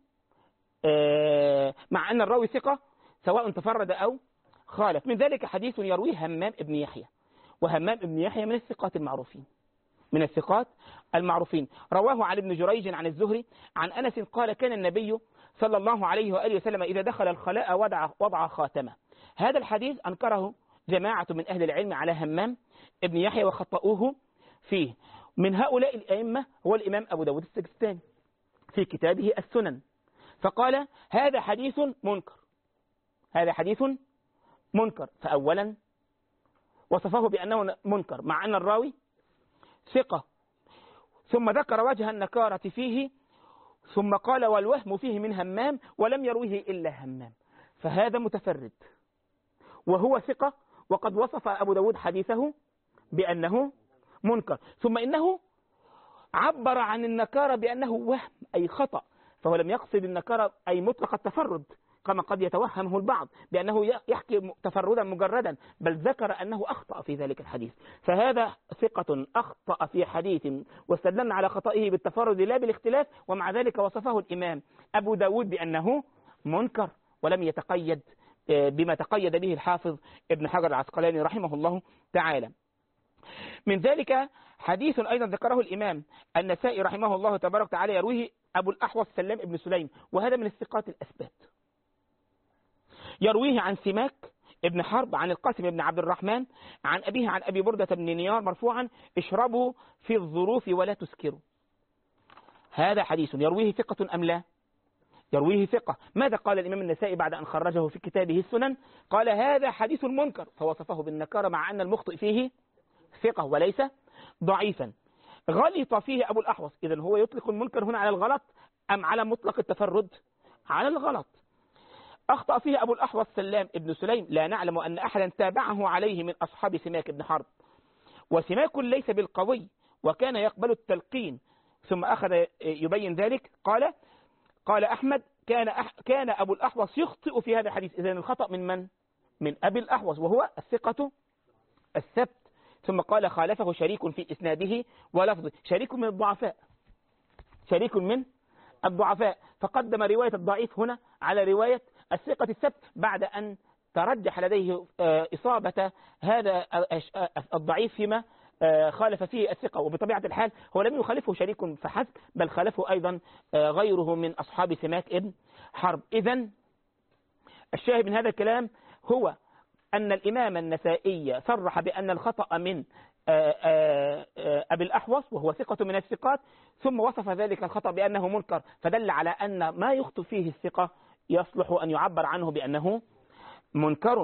أن الراوي ثقة سواء تفرد أو خالف. من ذلك حديث يرويه همام ابن يحيى، وهمام ابن يحيى من الثقات المعروفين، رواه عن ابن جريج عن الزهري عن أنس قال كان النبي صلى الله عليه وآله وسلم إذا دخل الخلاء وضع خاتمه. هذا الحديث أنكره جماعة من أهل العلم على همام ابن يحيى وخطأوه فيه. من هؤلاء الأئمة هو الإمام أبو داود السجستاني في كتابه السنن، فقال هذا حديث منكر، هذا حديث منكر. فأولا وصفه بأنه منكر مع أن الراوي ثقة، ثم ذكر وجه النكارة فيه، ثم قال والوهم فيه من همام ولم يرويه إلا همام، فهذا متفرد وهو ثقة، وقد وصف أبو داود حديثه بأنه منكر. ثم إنه عبر عن النكارة بأنه وهم أي خطأ، فهو لم يقصد النكارة أي مطلق التفرد كما قد يتوهمه البعض بأنه يحكي تفردا مجردا، بل ذكر أنه أخطأ في ذلك الحديث. فهذا ثقة أخطأ في حديث واستدلنا على خطئه بالتفرد لا بالاختلاف، ومع ذلك وصفه الإمام أبو داود بأنه منكر، ولم يتقيد بما تقيد به الحافظ ابن حجر العسقلاني رحمه الله تعالى. من ذلك حديث أيضا ذكره الإمام النسائي رحمه الله تبارك وتعالى، يرويه أبو الأحوص سلام ابن سليم، وهذا من الثقات الأثبات. يرويه عن سماك ابن حرب عن القاسم بن عبد الرحمن عن أبيه عن أبي بردة بن نيار مرفوعا اشربوا في الظروف ولا تسكروا. هذا حديث يرويه ثقة أم لا؟ يرويه ثقة. ماذا قال الإمام النسائي بعد أن خرجه في كتابه السنن؟ قال هذا حديث منكر، فوصفه بالنكارة مع أن المخطئ فيه ثقة وليس ضعيفا. غلط فيه أبو الأحوص، إذن هو يطلق المنكر هنا على الغلط أم على مطلق التفرد؟ على الغلط. أخطأ فيه أبو الأحوص سلام ابن سليم، لا نعلم أن أحدا تابعه عليه من أصحاب سماك بن حرب، وسماك ليس بالقوي وكان يقبل التلقين. ثم أخذ يبين ذلك، قال أحمد كان أبو الأحوص يخطئ في هذا الحديث. إذن الخطأ من من؟ من أبي الأحوص وهو الثقة الثبت. ثم قال خالفه شريك في إسناده ولفظه، شريك من الضعفاء، شريك من الضعفاء، فقدم رواية الضعيف هنا على رواية الثقة الثبت بعد أن ترجح لديه إصابة هذا الضعيف فيما خالف فيه الثقة. وبطبيعة الحال هو لم يخالفه شريك فحسب، بل خالفه أيضا غيره من أصحاب سماك ابن حرب. إذن الشاهد من هذا الكلام هو أن الإمام النسائي صرح بأن الخطأ من أبي الأحوص وهو ثقة من الثقات، ثم وصف ذلك الخطأ بأنه منكر، فدل على أن ما يخطئ فيه الثقة يصلح أن يعبر عنه بأنه منكر.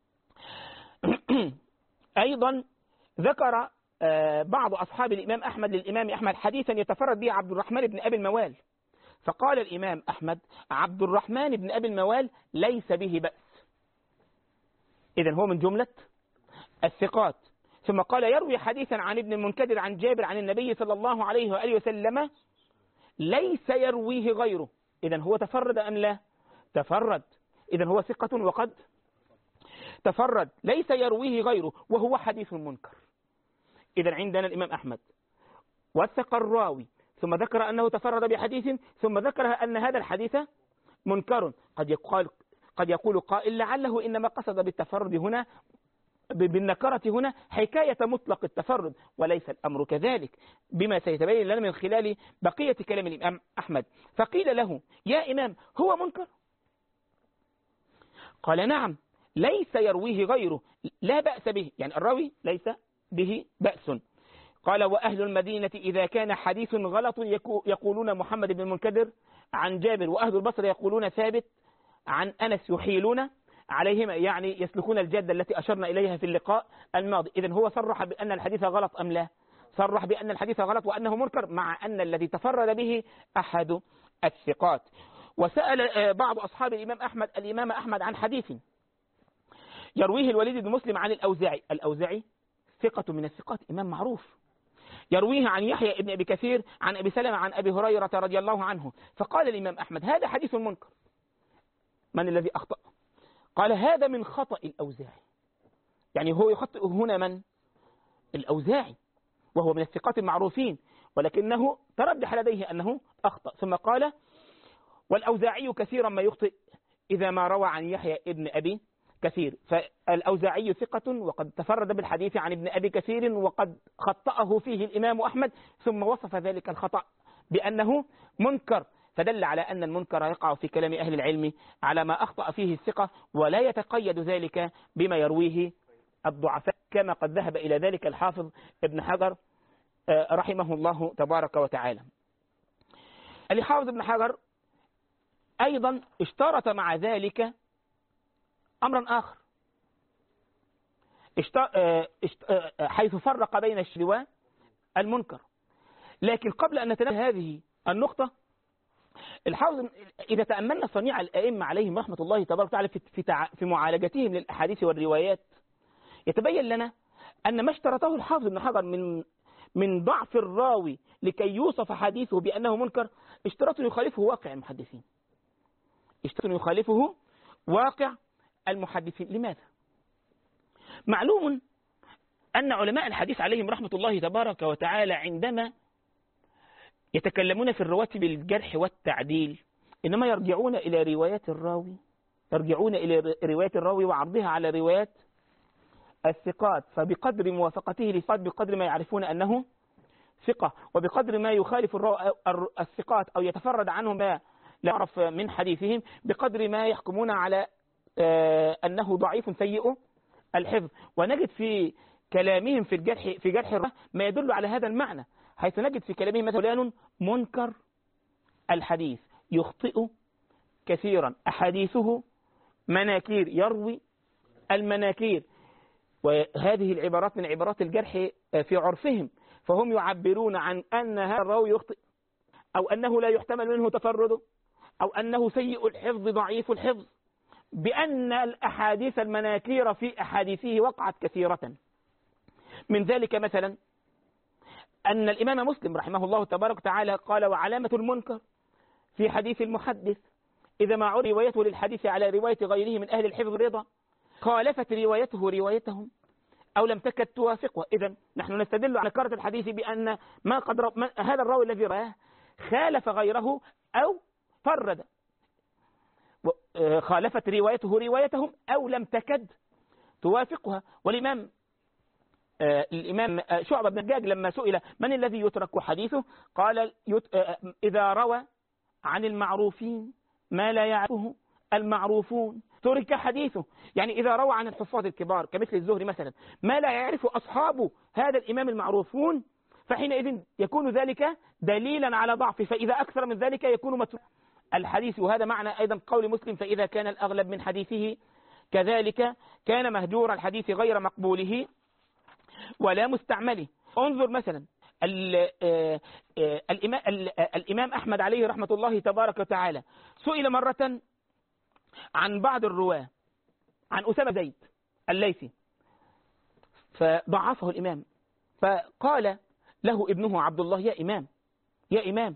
أيضا ذكر بعض أصحاب الإمام أحمد للإمام أحمد حديثا يتفرد به عبد الرحمن بن أبي الموال، فقال الإمام أحمد عبد الرحمن بن أبي الموال ليس به بأس، إذن هو من جملة الثقات. ثم قال يروي حديثا عن ابن المنكدر عن جابر عن النبي صلى الله عليه وآله وسلم ليس يرويه غيره، إذن هو تفرد أم لا؟ تفرد، إذن هو ثقة وقد تفرد، ليس يرويه غيره وهو حديث منكر. إذن عندنا الإمام أحمد وثق الراوي، ثم ذكر أنه تفرد بحديث، ثم ذكر أن هذا الحديث منكر. قد يقول قائل لعله إنما قصد بالتفرد هنا بالنكرة هنا حكاية مطلق التفرد، وليس الأمر كذلك بما سيتبين لنا من خلال بقية كلام الإمام أحمد. فقيل له يا إمام هو منكر؟ قال نعم، ليس يرويه غيره لا بأس به، يعني الراوي ليس به بأس. قال وأهل المدينة إذا كان حديث غلط يقولون محمد بن المنكدر عن جابر، وأهل البصر يقولون ثابت عن أنس، يحيلون عليهما، يعني يسلكون الجادة التي أشرنا إليها في اللقاء الماضي. إذن هو صرح بأن الحديث غلط أم لا؟ صرح بأن الحديث غلط وأنه منكر، مع أن الذي تفرد به أحد الثقات. وسأل بعض أصحاب الإمام أحمد عن حديث يرويه الوليد بن مسلم عن الأوزاعي ثقة من الثقات، إمام معروف، يرويه عن يحيى ابن أبي كثير عن أبي سلمة عن أبي هريرة رضي الله عنه. فقال الإمام أحمد هذا حديث منكر. من الذي أخطأ؟ قال هذا من خطأ الأوزاعي، يعني هو يخطئ هنا من؟ الأوزاعي، وهو من الثقات المعروفين، ولكنه ترجح لديه أنه أخطأ. ثم قال والأوزاعي كثيرا ما يخطئ إذا ما روى عن يحيى ابن أبي كثير، فالأوزاعي ثقة وقد تفرد بالحديث عن ابن أبي كثير وقد خطأه فيه الإمام أحمد، ثم وصف ذلك الخطأ بأنه منكر، فدل على أن المنكر يقع في كلام أهل العلم على ما أخطأ فيه الثقة، ولا يتقيد ذلك بما يرويه الضعفاء كما قد ذهب إلى ذلك الحافظ ابن حجر رحمه الله تبارك وتعالى. الحافظ ابن حجر أيضا اشترط مع ذلك أمرا آخر، حيث فرق بين الشذ والمنكر. لكن قبل أن نتنبه هذه النقطة، الحافظ إذا تأملنا صنيع الأئمة عليهم رحمة الله تبارك وتعالى في معالجتهم للأحاديث والروايات، يتبين لنا أن ما اشترطه الحافظ ابن حجر من ضعف الراوي لكي يوصف حديثه بأنه منكر، اشترط يخالفه واقع المحدثين. اشترط يخالفه واقع المحدثين. لماذا؟ معلوم أن علماء الحديث عليهم رحمة الله تبارك وتعالى عندما يتكلمون في الرواة بالجرح والتعديل إنما يرجعون إلى روايات الراوي وعرضها على روايات الثقات، فبقدر موافقته للثقات بقدر ما يعرفون أنه ثقة، وبقدر ما يخالف الثقات أو يتفرد عنهم ما لا يعرف من حديثهم بقدر ما يحكمون على أنه ضعيف سيء الحفظ. ونجد في كلامهم في جرح الرواة ما يدل على هذا المعنى، حيث نجد في كلامهم مثلا فلان منكر الحديث يخطئ كثيرا، أحاديثه مناكير، يروي المناكير. وهذه العبارات من عبارات الجرح في عرفهم، فهم يعبرون عن أن هذا الراوي يخطئ، أو أنه لا يحتمل منه تفرده، أو أنه سيء الحفظ ضعيف الحفظ، بأن الأحاديث المناكير في أحاديثه وقعت كثيرة. من ذلك مثلا أن الإمام مسلم رحمه الله تبارك وتعالى قال: وعلامة المنكر في حديث المحدث إذا ما عرف روايته للحديث على رواية غيره من أهل الحفظ رضا خالفت روايته روايتهم أو لم تكد توافقه. إذن نحن نستدل على كرة الحديث بأن هذا الراوي الذي رواه خالف غيره أو فرد، خالفت روايته روايتهم أو لم تكد توافقها. والإمام شعبة بن الحجاج لما سئل من الذي يترك حديثه قال: إذا روى عن المعروفين ما لا يعرفه المعروفون ترك حديثه. يعني إذا روى عن الحفاظ الكبار كمثل الزهري مثلا ما لا يعرف أصحاب هذا الإمام المعروفون، فحينئذ يكون ذلك دليلا على ضعفه، فإذا أكثر من ذلك يكون متروك الحديث. وهذا معنى أيضا قول مسلم: فإذا كان الأغلب من حديثه كذلك كان مهجور الحديث غير مقبوله ولا مستعمله. انظر مثلا الإمام أحمد عليه رحمة الله تبارك وتعالى سئل مرة عن بعض الرواة عن أسامة زيد الليثي فضعفه الإمام، فقال له ابنه عبد الله: يا إمام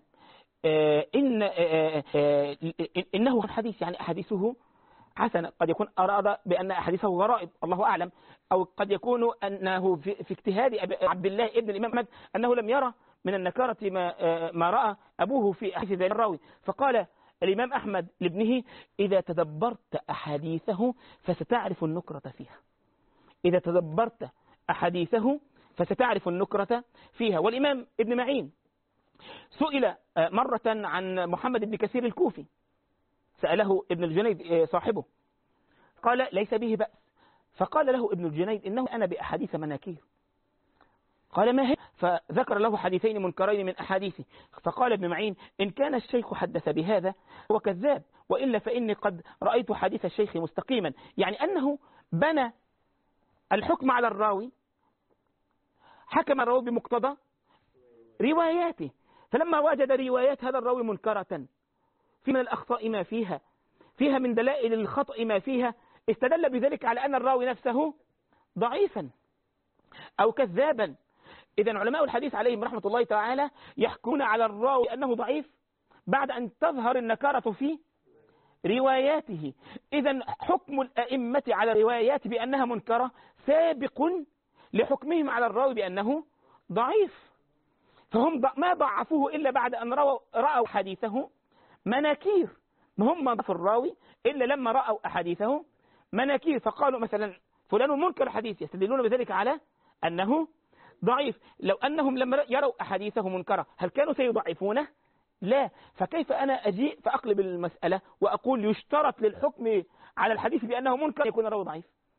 إنه حديث، يعني أحاديثه حسنة، قد يكون أراد بأن أحاديثه غرائب، الله أعلم، أو قد يكون أنه في اجتهاد عبد الله ابن الإمام أحمد أنه لم يرى من النكارة ما رأى أبوه في أحاديث ذلك الراوي. فقال الإمام أحمد لابنه: إذا تدبرت أحاديثه فستعرف النكرة فيها. إذا تدبرت أحاديثه فستعرف النكرة فيها. والإمام ابن معين سئل مرة عن محمد بن كثير الكوفي، سأله ابن الجنيد صاحبه، قال: ليس به بأس. فقال له ابن الجنيد: إنه أنا بأحاديث مناكير. قال: ما هي؟ فذكر له حديثين منكرين من أحاديثه. فقال ابن معين: إن كان الشيخ حدث بهذا هو كذاب، وإلا فإني قد رأيت حديث الشيخ مستقيما. يعني أنه بنى الحكم على الراوي، حكم الراوي بمقتضى رواياته، فلما وجد روايات هذا الراوي منكرة في من الأخطاء ما فيها من دلائل الخطأ ما فيها، استدل بذلك على أن الراوي نفسه ضعيفا أو كذابا. إذن علماء الحديث عليهم رحمة الله تعالى يحكون على الراوي أنه ضعيف بعد أن تظهر النكارة في رواياته. إذن حكم الأئمة على الروايات بأنها منكرة سابق لحكمهم على الراوي بأنه ضعيف، فهم ما ضعفوه إلا بعد أن رأوا حديثه مناكير، ما هم ضعفوا الراوي إلا لما رأوا أحاديثه مناكير، فقالوا مثلا فلان منكر حديث، يستدلون بذلك على أنه ضعيف. لو أنهم لما يروا أحاديثه منكرة هل كانوا سيضعفونه؟ لا. فكيف أنا أجيء فأقلب المسألة وأقول يشترط للحكم على الحديث بأنه منكر يكون الراوي ضعيف؟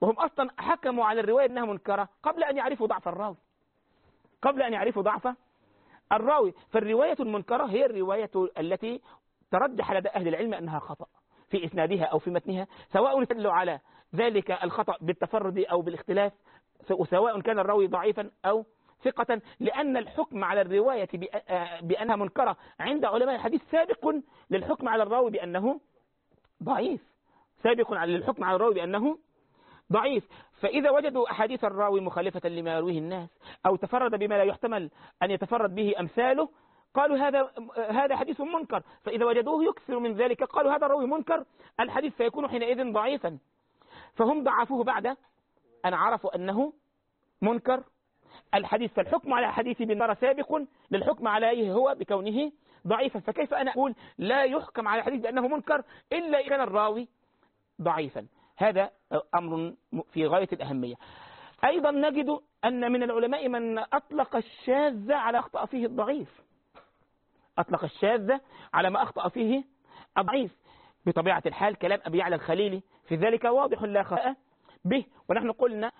وهم أصلا حكموا على الرواية أنها منكرة قبل أن يعرفوا ضعف الراوي، قبل أن يعرفوا ضعف الراوي. فالرواية المنكرة هي الرواية التي ترجح لدى أهل العلم أنها خطأ في إسنادها أو في متنها، سواء دلوا على ذلك الخطأ بالتفرد أو بالاختلاف، وسواء كان الراوي ضعيفا أو ثقة، لأن الحكم على الرواية بأنها منكرة عند علماء الحديث سابق للحكم على الراوي بأنه ضعيف، سابق للحكم على الراوي بأنه ضعيف. فإذا وجدوا أحاديث الراوي مخالفة لما يرويه الناس أو تفرد بما لا يحتمل أن يتفرد به أمثاله قالوا هذا حديث منكر. فإذا وجدوه يكثر من ذلك قالوا هذا الراوي منكر، الحديث سيكون حينئذ ضعيفا. فهم ضعفوه بعد أن عرفوا أنه منكر الحديث. فالحكم على حديث بالنار سابق للحكم عليه هو بكونه ضعيفا. فكيف أنا أقول لا يحكم على الحديث بأنه منكر إلا إذا كان الراوي ضعيفا؟ هذا أمر في غاية الأهمية. أيضا نجد أن من العلماء من أطلق الشاذ على أخطأ فيه الضعيف، أطلق الشاذ على ما أخطأ فيه الضعيف. بطبيعة الحال كلام أبي يعلى الخليلي في ذلك واضح لا خفاء به، ونحن قلنا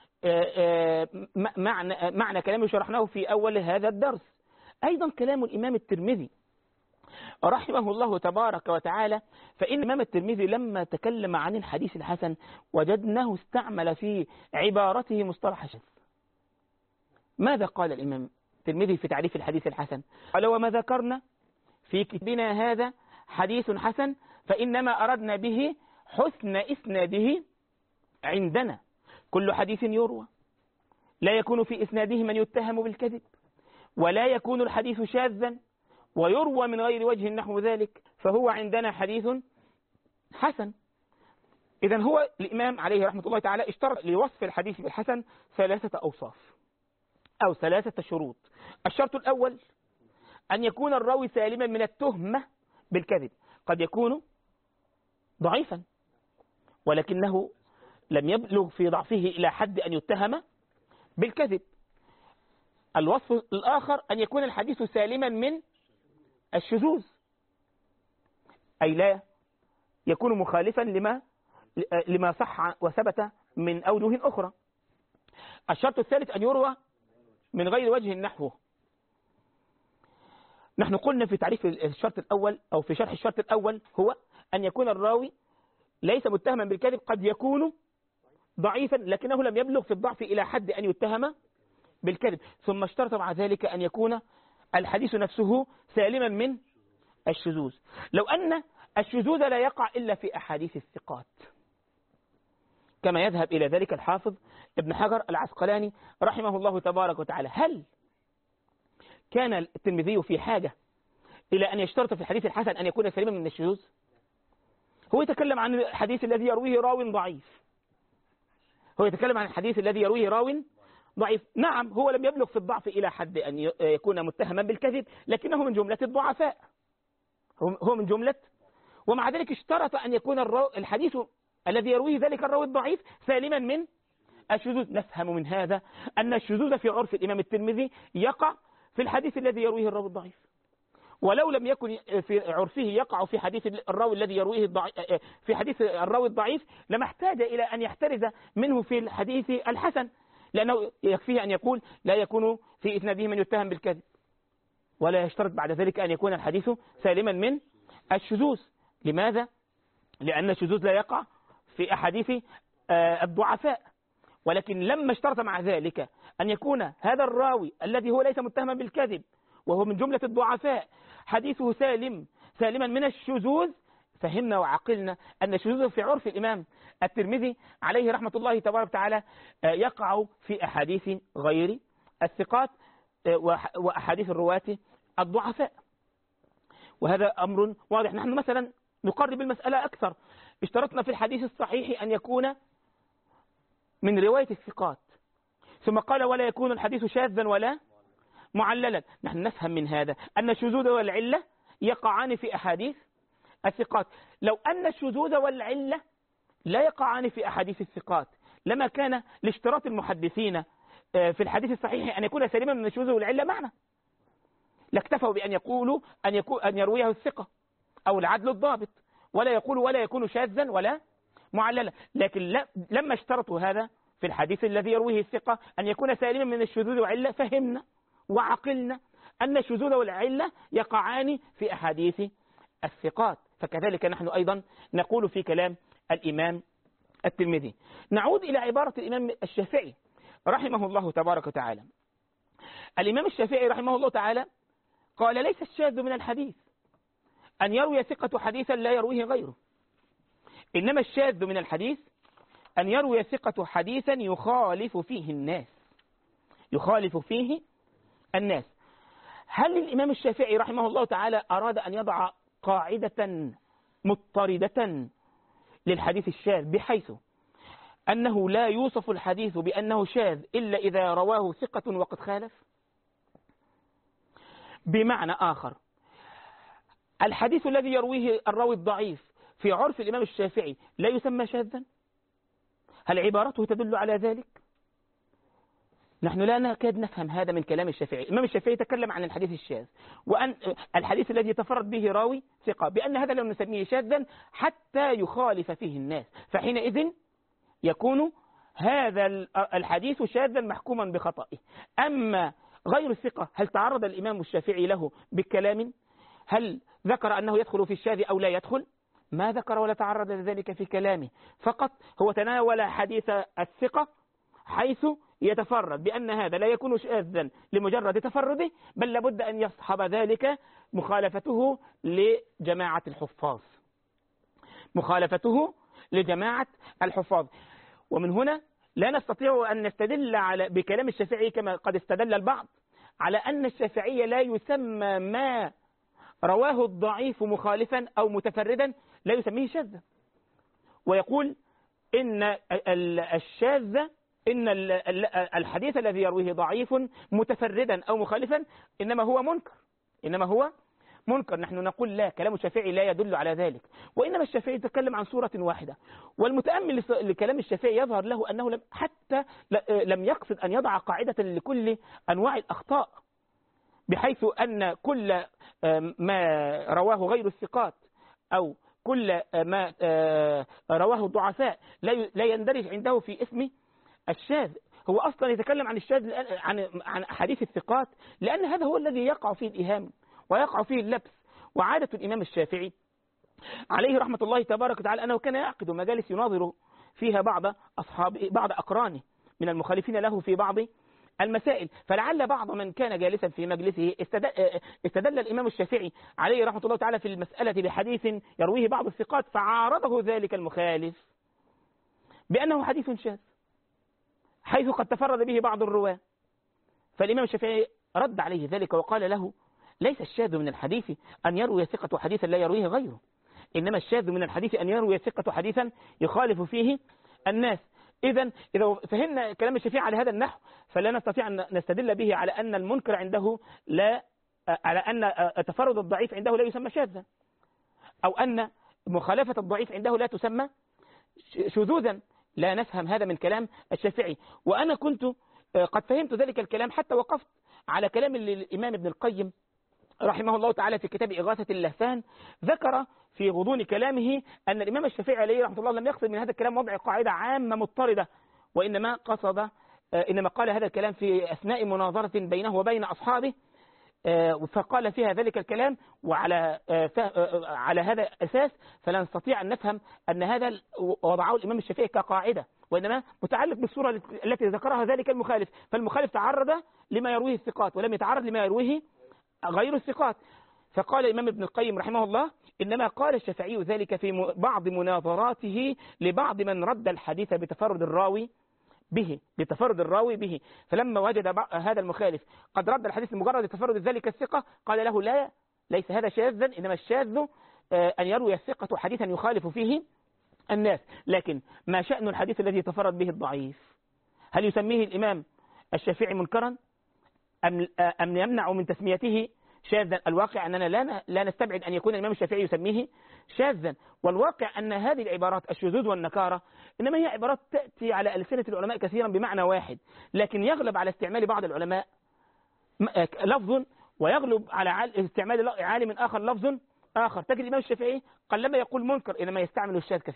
معنى كلامه شرحناه في أول هذا الدرس. أيضا كلام الإمام الترمذي رحمه الله تبارك وتعالى، فإن الإمام الترمذي لما تكلم عن الحديث الحسن وجدناه استعمل في عبارته مصطلح الشاذ. ماذا قال الإمام الترمذي في تعريف الحديث الحسن؟ قال: وما ذكرنا في كتابنا هذا حديث حسن فإنما أردنا به حسن إسناده عندنا، كل حديث يروى لا يكون في إسناده من يتهم بالكذب، ولا يكون الحديث شاذا، ويروى من غير وجه نحو ذلك، فهو عندنا حديث حسن. إذن هو الإمام عليه رحمة الله تعالى اشترط لوصف الحديث بالحسن 3 أوصاف أو 3 شروط. الشرط الأول أن يكون الراوي سالما من التهمة بالكذب. قد يكون ضعيفا ولكنه لم يبلغ في ضعفه إلى حد أن يتهم بالكذب. الوصف الآخر أن يكون الحديث سالما من الشذوذ، أي لا يكون مخالفا لما صح وثبت من أوجه أخرى. الشرط الثالث أن يروى من غير وجه نحوه. نحن قلنا في تعريف الشرط الأول أو في شرح الشرط الأول هو أن يكون الراوي ليس متهما بالكذب، قد يكون ضعيفا لكنه لم يبلغ في الضعف إلى حد أن يتهم بالكذب. ثم اشترط مع ذلك أن يكون الحديث نفسه سالما من الشذوذ. لو أن الشذوذ لا يقع إلا في أحاديث الثقات كما يذهب إلى ذلك الحافظ ابن حجر العسقلاني رحمه الله تبارك وتعالى، هل كان الترمذي في حاجة إلى أن يشترط في الحديث الحسن أن يكون سليما من الشذوذ؟ هو يتكلم عن الحديث الذي يرويه راو ضعيف، هو يتكلم عن الحديث الذي يرويه راو ضعيف. نعم هو لم يبلغ في الضعف إلى حد أن يكون متهما بالكذب، لكنه من جملة الضعفاء، هو من جملة. ومع ذلك اشترط أن يكون الحديث الذي يرويه ذلك الراوي الضعيف سالما من الشذوذ. نفهم من هذا أن الشذوذ في عرف الإمام الترمذي يقع في الحديث الذي يرويه الراوي الضعيف، ولو لم يكن في عرفه يقع في حديث الراوي الذي يرويه في حديث الراوي الضعيف لما احتاج إلى أن يحترز منه في الحديث الحسن، لأنه يكفيه أن يقول لا يكون في إسناده من يتهم بالكذب، ولا يشترط بعد ذلك أن يكون الحديث سالما من الشذوذ. لماذا؟ لأن الشذوذ لا يقع في أحاديث الضعفاء. ولكن لما اشترط مع ذلك أن يكون هذا الراوي الذي هو ليس متهما بالكذب وهو من جملة الضعفاء حديثه سالما من الشذوذ، فهمنا وعقلنا أن الشذوذ في عرف الإمام الترمذي عليه رحمة الله تبارك وتعالى يقع في أحاديث غير الثقات وأحاديث الرواة الضعفاء. وهذا أمر واضح. نحن مثلا نقرب المسألة أكثر، اشترطنا في الحديث الصحيح أن يكون من رواية الثقات، ثم قال ولا يكون الحديث شاذا ولا معللا. نحن نفهم من هذا أن الشذوذ والعلة يقعان في أحاديث الثقات. لو أن الشذوذ والعلة لا يقعان في أحاديث الثقات لما كان لاشتراط المحدثين في الحديث الصحيح أن يكون سليما من الشذوذ والعلة معنا، لاكتفوا بأن يقولوا أن يرويه الثقة أو العدل الضابط، ولا يقولوا ولا يكون شاذا ولا معللة. لكن لما اشترطوا هذا في الحديث الذي يرويه الثقة أن يكون سالما من الشذوذ وعلة، فهمنا وعقلنا أن الشذوذ والعلة يقعان في أحاديث الثقات، فكذلك نحن أيضا نقول في كلام الإمام الترمذي. نعود إلى عبارة الإمام الشافعي رحمه الله تبارك وتعالى. الإمام الشافعي رحمه الله تعالى قال: ليس الشاذ من الحديث أن يروي ثقة حديثا لا يرويه غيره، إنما الشاذ من الحديث أن يروي ثقة حديثا يخالف فيه الناس. يخالف فيه الناس. هل الإمام الشافعي رحمه الله تعالى أراد أن يضع قاعدة مضطردة للحديث الشاذ بحيث أنه لا يوصف الحديث بأنه شاذ إلا إذا رواه ثقة وقد خالف؟ بمعنى آخر، الحديث الذي يرويه الراوي الضعيف في عرف الإمام الشافعي لا يسمى شاذا؟ هل عبارته تدل على ذلك؟ نحن لا نكاد نفهم هذا من كلام الشافعي. الإمام الشافعي تكلم عن الحديث الشاذ، وأن الحديث الذي يتفرد به راوي ثقة، بأن هذا لم نسميه شاذا حتى يخالف فيه الناس، فحينئذ يكون هذا الحديث شاذا محكوما بخطئه. أما غير الثقة، هل تعرض الإمام الشافعي له بالكلام؟ هل ذكر أنه يدخل في الشاذ أو لا يدخل؟ ما ذكر ولا تعرض لذلك في كلامه، فقط هو تناول حديث الثقة حيث يتفرد بأن هذا لا يكون شاذا لمجرد تفرده، بل لابد أن يصحب ذلك مخالفته لجماعة الحفاظ. مخالفته لجماعة الحفاظ. ومن هنا لا نستطيع أن نستدل بكلام الشافعي كما قد استدل البعض على أن الشافعي لا يسمى ما رواه الضعيف مخالفا أو متفردا لا يسميه شاذا، ويقول إن الشاذ إن الحديث الذي يرويه ضعيف متفردا أو مخالفا إنما هو منكر. إنما هو منكر. نحن نقول لا، كلام الشافعي لا يدل على ذلك، وإنما الشافعي يتكلم عن صورة واحدة. والمتأمل لكلام الشافعي يظهر له أنه لم يقصد أن يضع قاعدة لكل أنواع الأخطاء، بحيث أن كل ما رواه غير الثقات أو كل ما رواه الضعفاء لا يندرج عنده في اسم الشاذ. هو أصلا يتكلم عن الشاذ عن حديث الثقات، لأن هذا هو الذي يقع فيه الإيهام ويقع فيه اللبس. وعادة الإمام الشافعي عليه رحمة الله تبارك وتعالى أنه كان يعقد مجالس يناظر فيها بعض أقرانه من المخالفين له في بعض المسائل، فلعل بعض من كان جالسا في مجلسه استدل الإمام الشافعي عليه رحمة الله تعالى في المسألة بحديث يرويه بعض الثقات، فعارضه ذلك المخالف بأنه حديث شاذ حيث قد تفرد به بعض الرواة. فالإمام الشافعي رد عليه ذلك وقال له: ليس الشاذ من الحديث أن يروي ثقة حديثا لا يرويه غيره، إنما الشاذ من الحديث أن يروي ثقة حديثا يخالف فيه الناس. إذا فهمنا كلام الشافعي على هذا النحو، فلا نستطيع أن نستدل به على أن المنكر عنده على أن تفرد الضعيف عنده لا يسمى شاذا، أو أن مخالفة الضعيف عنده لا تسمى شذوذا. لا نفهم هذا من كلام الشافعي. وأنا كنت قد فهمت ذلك الكلام حتى وقفت على كلام الإمام ابن القيم رحمه الله تعالى في كتاب إغاثة اللهفان. ذكر في غضون كلامه أن الإمام الشافعي عليه رحمه الله لم يقصد من هذا الكلام وضع قاعدة عامة مضطردة، وإنما إنما قال هذا الكلام في أثناء مناظرة بينه وبين أصحابه، فقال فيها ذلك الكلام، وعلى على هذا الأساس فلا نستطيع أن نفهم أن هذا وضعه الإمام الشافعي كقاعدة، وإنما متعلق بالصورة التي ذكرها ذلك المخالف. فالمخالف تعرض لما يرويه الثقات ولم يتعرض لما يرويه غير الثقات. فقال الإمام ابن القيم رحمه الله: إنما قال الشافعي ذلك في بعض مناظراته لبعض من رد الحديث بتفرد الراوي به، فلما وجد هذا المخالف قد رد الحديث لمجرد تفرد ذلك الثقة قال له: لا، ليس هذا شاذا، إنما الشاذ أن يروي الثقة حديثا يخالف فيه الناس. لكن ما شأن الحديث الذي يتفرد به الضعيف؟ هل يسميه الإمام الشافعي منكرا أم يمنع من تسميته شاذا؟ الواقع أننا لا نستبعد أن يكون الإمام الشافعي يسميه شاذا، والواقع أن هذه العبارات الشذوذ والنكارة إنما هي عبارات تأتي على ألسنة العلماء كثيرا بمعنى واحد، لكن يغلب على استعمال بعض العلماء لفظ ويغلب على استعمال عالم آخر لفظ آخر. تجد الإمام الشافعي قلما يقول منكر إنما يستعمل الشاذ كثيرا،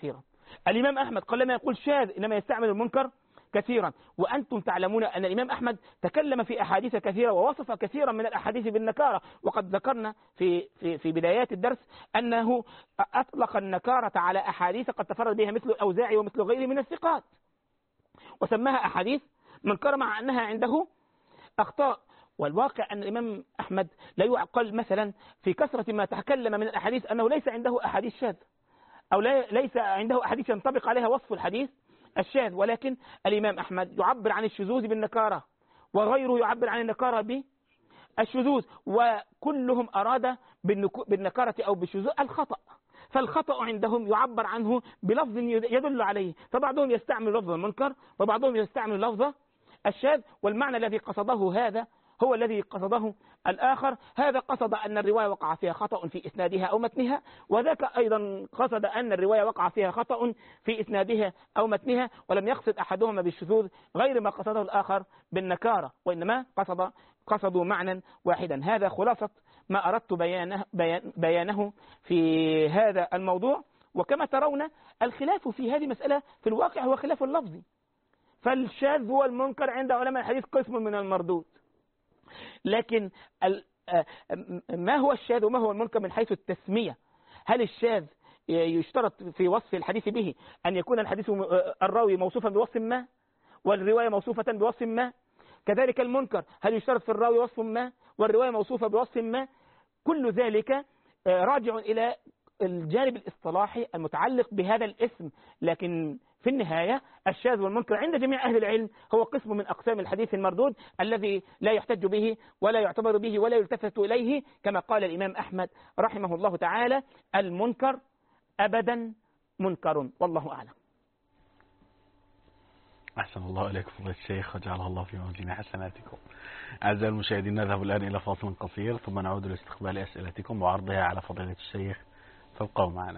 الإمام أحمد قلما يقول شاذ إنما يستعمل المنكر كثيرا. وأنتم تعلمون أن الإمام أحمد تكلم في أحاديث كثيرة ووصف كثيرا من الأحاديث بالنكارة، وقد ذكرنا في بدايات الدرس أنه أطلق النكارة على أحاديث قد تفرد بها مثل الأوزاعي ومثل غيره من الثقات، وسماها أحاديث منكرة مع أنها عنده أخطاء. والواقع أن الإمام أحمد لا يعقل مثلا في كثرة ما تكلم من الأحاديث أنه ليس عنده أحاديث شاذ، أو ليس عنده أحاديث ينطبق عليها وصف الحديث الشاذ، ولكن الإمام أحمد يعبر عن الشذوذ بالنكارة، وغيره يعبر عن النكارة بالشذوذ، وكلهم أراد بالنكارة أو بالشذوذ الخطأ. فالخطأ عندهم يعبر عنه بلفظ يدل عليه، فبعضهم يستعمل لفظ المنكر وبعضهم يستعمل لفظ الشاذ، والمعنى الذي قصده هذا هو الذي قصده الآخر. هذا قصد أن الرواية وقع فيها خطأ في إسنادها أو متنها، وذاك أيضا قصد أن الرواية وقع فيها خطأ في إسنادها أو متنها، ولم يقصد أحدهما بالشذوذ غير ما قصده الآخر بالنكارة، وإنما قصدوا معنى واحدا. هذا خلاصة ما أردت بيانه في هذا الموضوع. وكما ترون الخلاف في هذه المسألة في الواقع هو خلاف اللفظي، فالشاذ والمنكر عند علماء الحديث قسم من المردود، لكن ما هو الشاذ وما هو المنكر من حيث التسمية؟ هل الشاذ يشترط في وصف الحديث به أن يكون الحديث الراوي موصوفا بوصف ما والرواية موصوفة بوصف ما؟ كذلك المنكر هل يشترط في الراوي وصف ما والرواية موصوفة بوصف ما؟ كل ذلك راجع إلى الجانب الاصطلاحي المتعلق بهذا الاسم، لكن في النهاية الشاذ والمنكر عند جميع أهل العلم هو قسم من أقسام الحديث المردود الذي لا يحتج به ولا يعتبر به ولا يلتفت إليه، كما قال الإمام أحمد رحمه الله تعالى: المنكر أبدا منكر. والله أعلم. أحسن الله إليكم فضيلة الشيخ وجعله الله في موازين حسناتكم. أعزائي المشاهدين، نذهب الآن إلى فاصل قصير ثم نعود لاستقبال أسئلتكم وعرضها على فضيلة الشيخ، فابقوا معنا.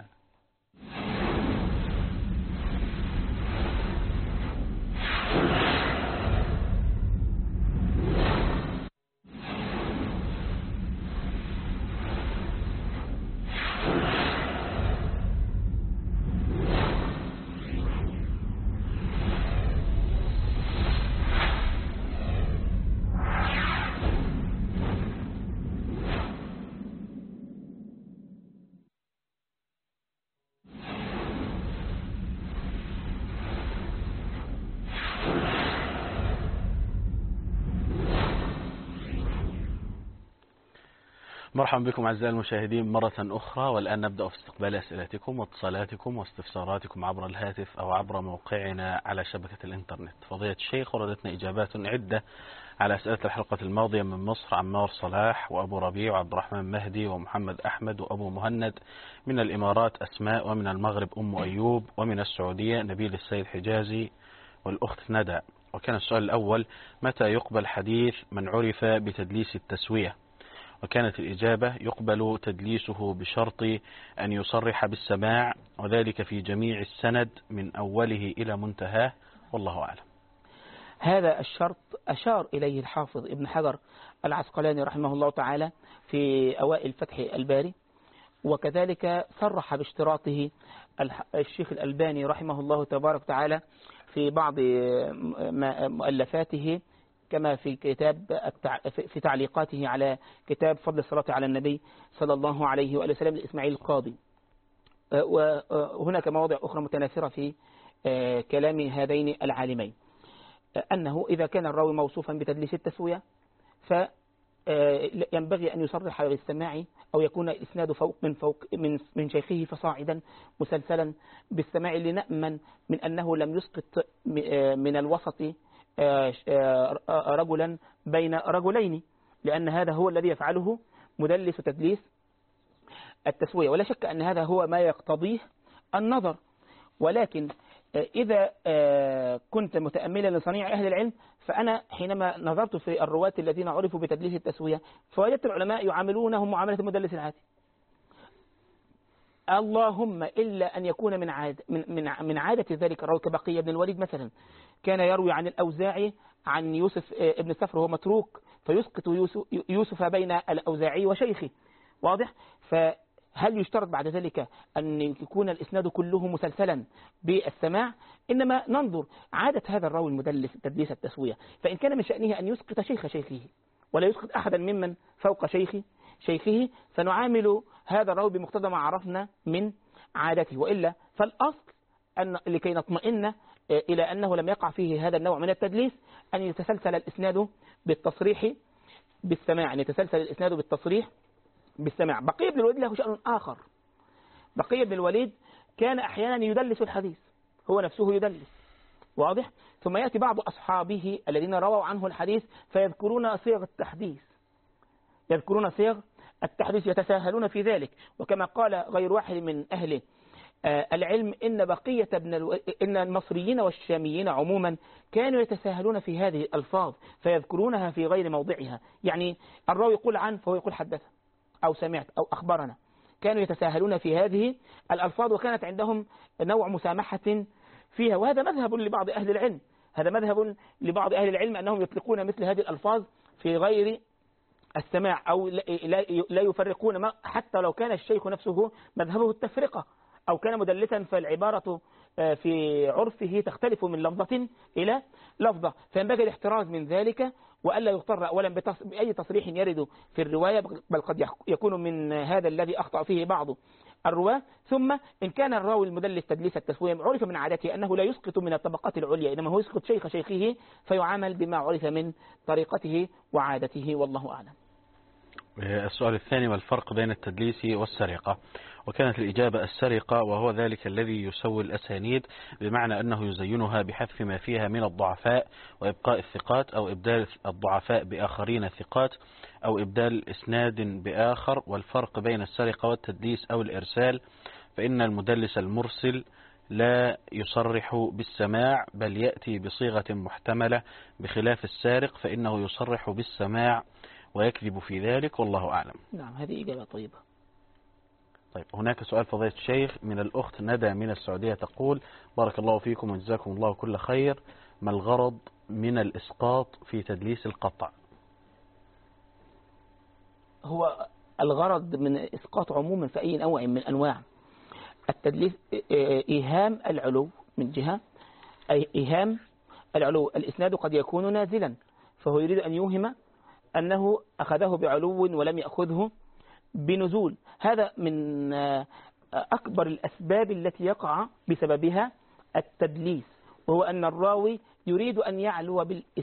مرحبا بكم أعزائي المشاهدين مرة أخرى، والآن نبدأ في استقبال أسئلتكم واتصالاتكم واستفساراتكم عبر الهاتف أو عبر موقعنا على شبكة الإنترنت. فضيلة الشيخ، وردتنا إجابات عدة على أسئلة الحلقة الماضية من مصر: عمار صلاح وأبو ربيع وعبد الرحمن مهدي ومحمد أحمد وأبو مهند، من الإمارات أسماء، ومن المغرب أم أيوب، ومن السعودية نبيل السيد حجازي والأخت ندى. وكان السؤال الأول: متى يقبل حديث من عرف بتدليس التسوية؟ وكانت الإجابة: يقبل تدليسه بشرط أن يصرح بالسماع، وذلك في جميع السند من أوله إلى منتهاه، والله أعلم. هذا الشرط أشار إليه الحافظ ابن حجر العسقلاني رحمه الله تعالى في أوائل فتح الباري، وكذلك صرح باشتراطه الشيخ الألباني رحمه الله تبارك وتعالى في بعض مؤلفاته، كما في كتاب في تعليقاته على كتاب فضل الصلاة على النبي صلى الله عليه وآله وسلم لإسماعيل القاضي. وهناك مواضع أخرى متناثرة في كلام هذين العالمين، أنه إذا كان الراوي موصوفا بتدليس التسوية فينبغي أن يصرح بالسماع، أو يكون الإسناد من شيخه فصاعدا مسلسلا بالسماع، لنأمن من أنه لم يسقط من الوسط رجلا بين رجلين، لأن هذا هو الذي يفعله مدلس تدليس التسوية، ولا شك أن هذا هو ما يقتضيه النظر. ولكن إذا كنت متأملا لصنيع أهل العلم، فأنا حينما نظرت في الرواة الذين عرفوا بتدليس التسوية فوجدت العلماء يعاملونهم معاملة المدلس العادي، اللهم إلا أن يكون من عادة ذلك الراوي، كبقية بن الوليد مثلا كان يروي عن الأوزاعي عن يوسف ابن السفر وهو متروك، فيسقط يوسف بين الأوزاعي وشيخه، واضح؟ هل يشترط بعد ذلك أن يكون الإسناد كله مسلسلا بالسماع؟ إنما ننظر عادة هذا الراوي المدلس تدليس التسوية، فإن كان من شأنه أن يسقط شيخ شيخه ولا يسقط أحدا ممن فوق شيخه فنعامل هذا الراوي بمقتضى ما عرفنا من عادته، وإلا فالأصل أن لكي نطمئن إلى أنه لم يقع فيه هذا النوع من التدليس أن يتسلسل الإسناد بالتصريح بالسماع، أن يتسلسل الإسناد بالتصريح بالسماع. بقية بن الوليد له شأن آخر. بقية بن الوليد كان أحيانا يدلس الحديث، هو نفسه يدلس، واضح؟ ثم يأتي بعض أصحابه الذين رووا عنه الحديث فيذكرون صيغ التحديث، يتساهلون في ذلك. وكما قال غير واحد من أهل العلم إن المصريين والشاميين عموما كانوا يتساهلون في هذه الألفاظ فيذكرونها في غير موضعها. يعني الراوي يقول عن فهو يقول حدث أو سمعت أو أخبرنا، كانوا يتساهلون في هذه الألفاظ وكانت عندهم نوع مسامحة فيها. وهذا مذهب لبعض أهل العلم أنهم يطلقون مثل هذه الألفاظ في غير السماع، أو لا يفرقون حتى لو كان الشيخ نفسه مذهبه التفرقة أو كان مدلسا، فالعبارة في عرفه تختلف من لفظة إلى لفظة، فينبغي الاحتراز من ذلك وألا يغتر أولا بأي تصريح يرد في الرواية، بل قد يكون من هذا الذي أخطأ فيه بعض الرواة. ثم إن كان الراوي المدلس تدليس التسوية عرف من عادته أنه لا يسقط من الطبقات العليا، إنما هو يسقط شيخ شيخه، فيعامل بما عرف من طريقته وعادته، والله أعلم. السؤال الثاني: والفرق بين التدليس والسرقة؟ وكانت الإجابة السرقة، وهو ذلك الذي يسوي الأسانيد، بمعنى أنه يزينها بحذف ما فيها من الضعفاء وإبقاء الثقات، أو إبدال الضعفاء بآخرين ثقات، أو إبدال إسناد بآخر. والفرق بين السرقة والتدليس أو الإرسال: فإن المدلس المرسل لا يصرح بالسماع بل يأتي بصيغة محتملة، بخلاف السارق فإنه يصرح بالسماع ويكذب في ذلك، والله أعلم. نعم، هذه إجابة طيبة. طيب، هناك سؤال فضيلة الشيخ من الأخت ندى من السعودية، تقول: بارك الله فيكم وجزاكم الله كل خير، ما الغرض من الإسقاط في تدليس القطع؟ هو الغرض من الإسقاط عموما في أي نوع من أنواع التدليس إيهام العلو من جهة، أي إيهام العلو. الإسناد قد يكون نازلا فهو يريد أن يوهم أنه أخذه بعلو ولم يأخذه بنزول. هذا من أكبر الأسباب التي يقع بسببها التدليس، وهو أن الراوي يريد أن يعلو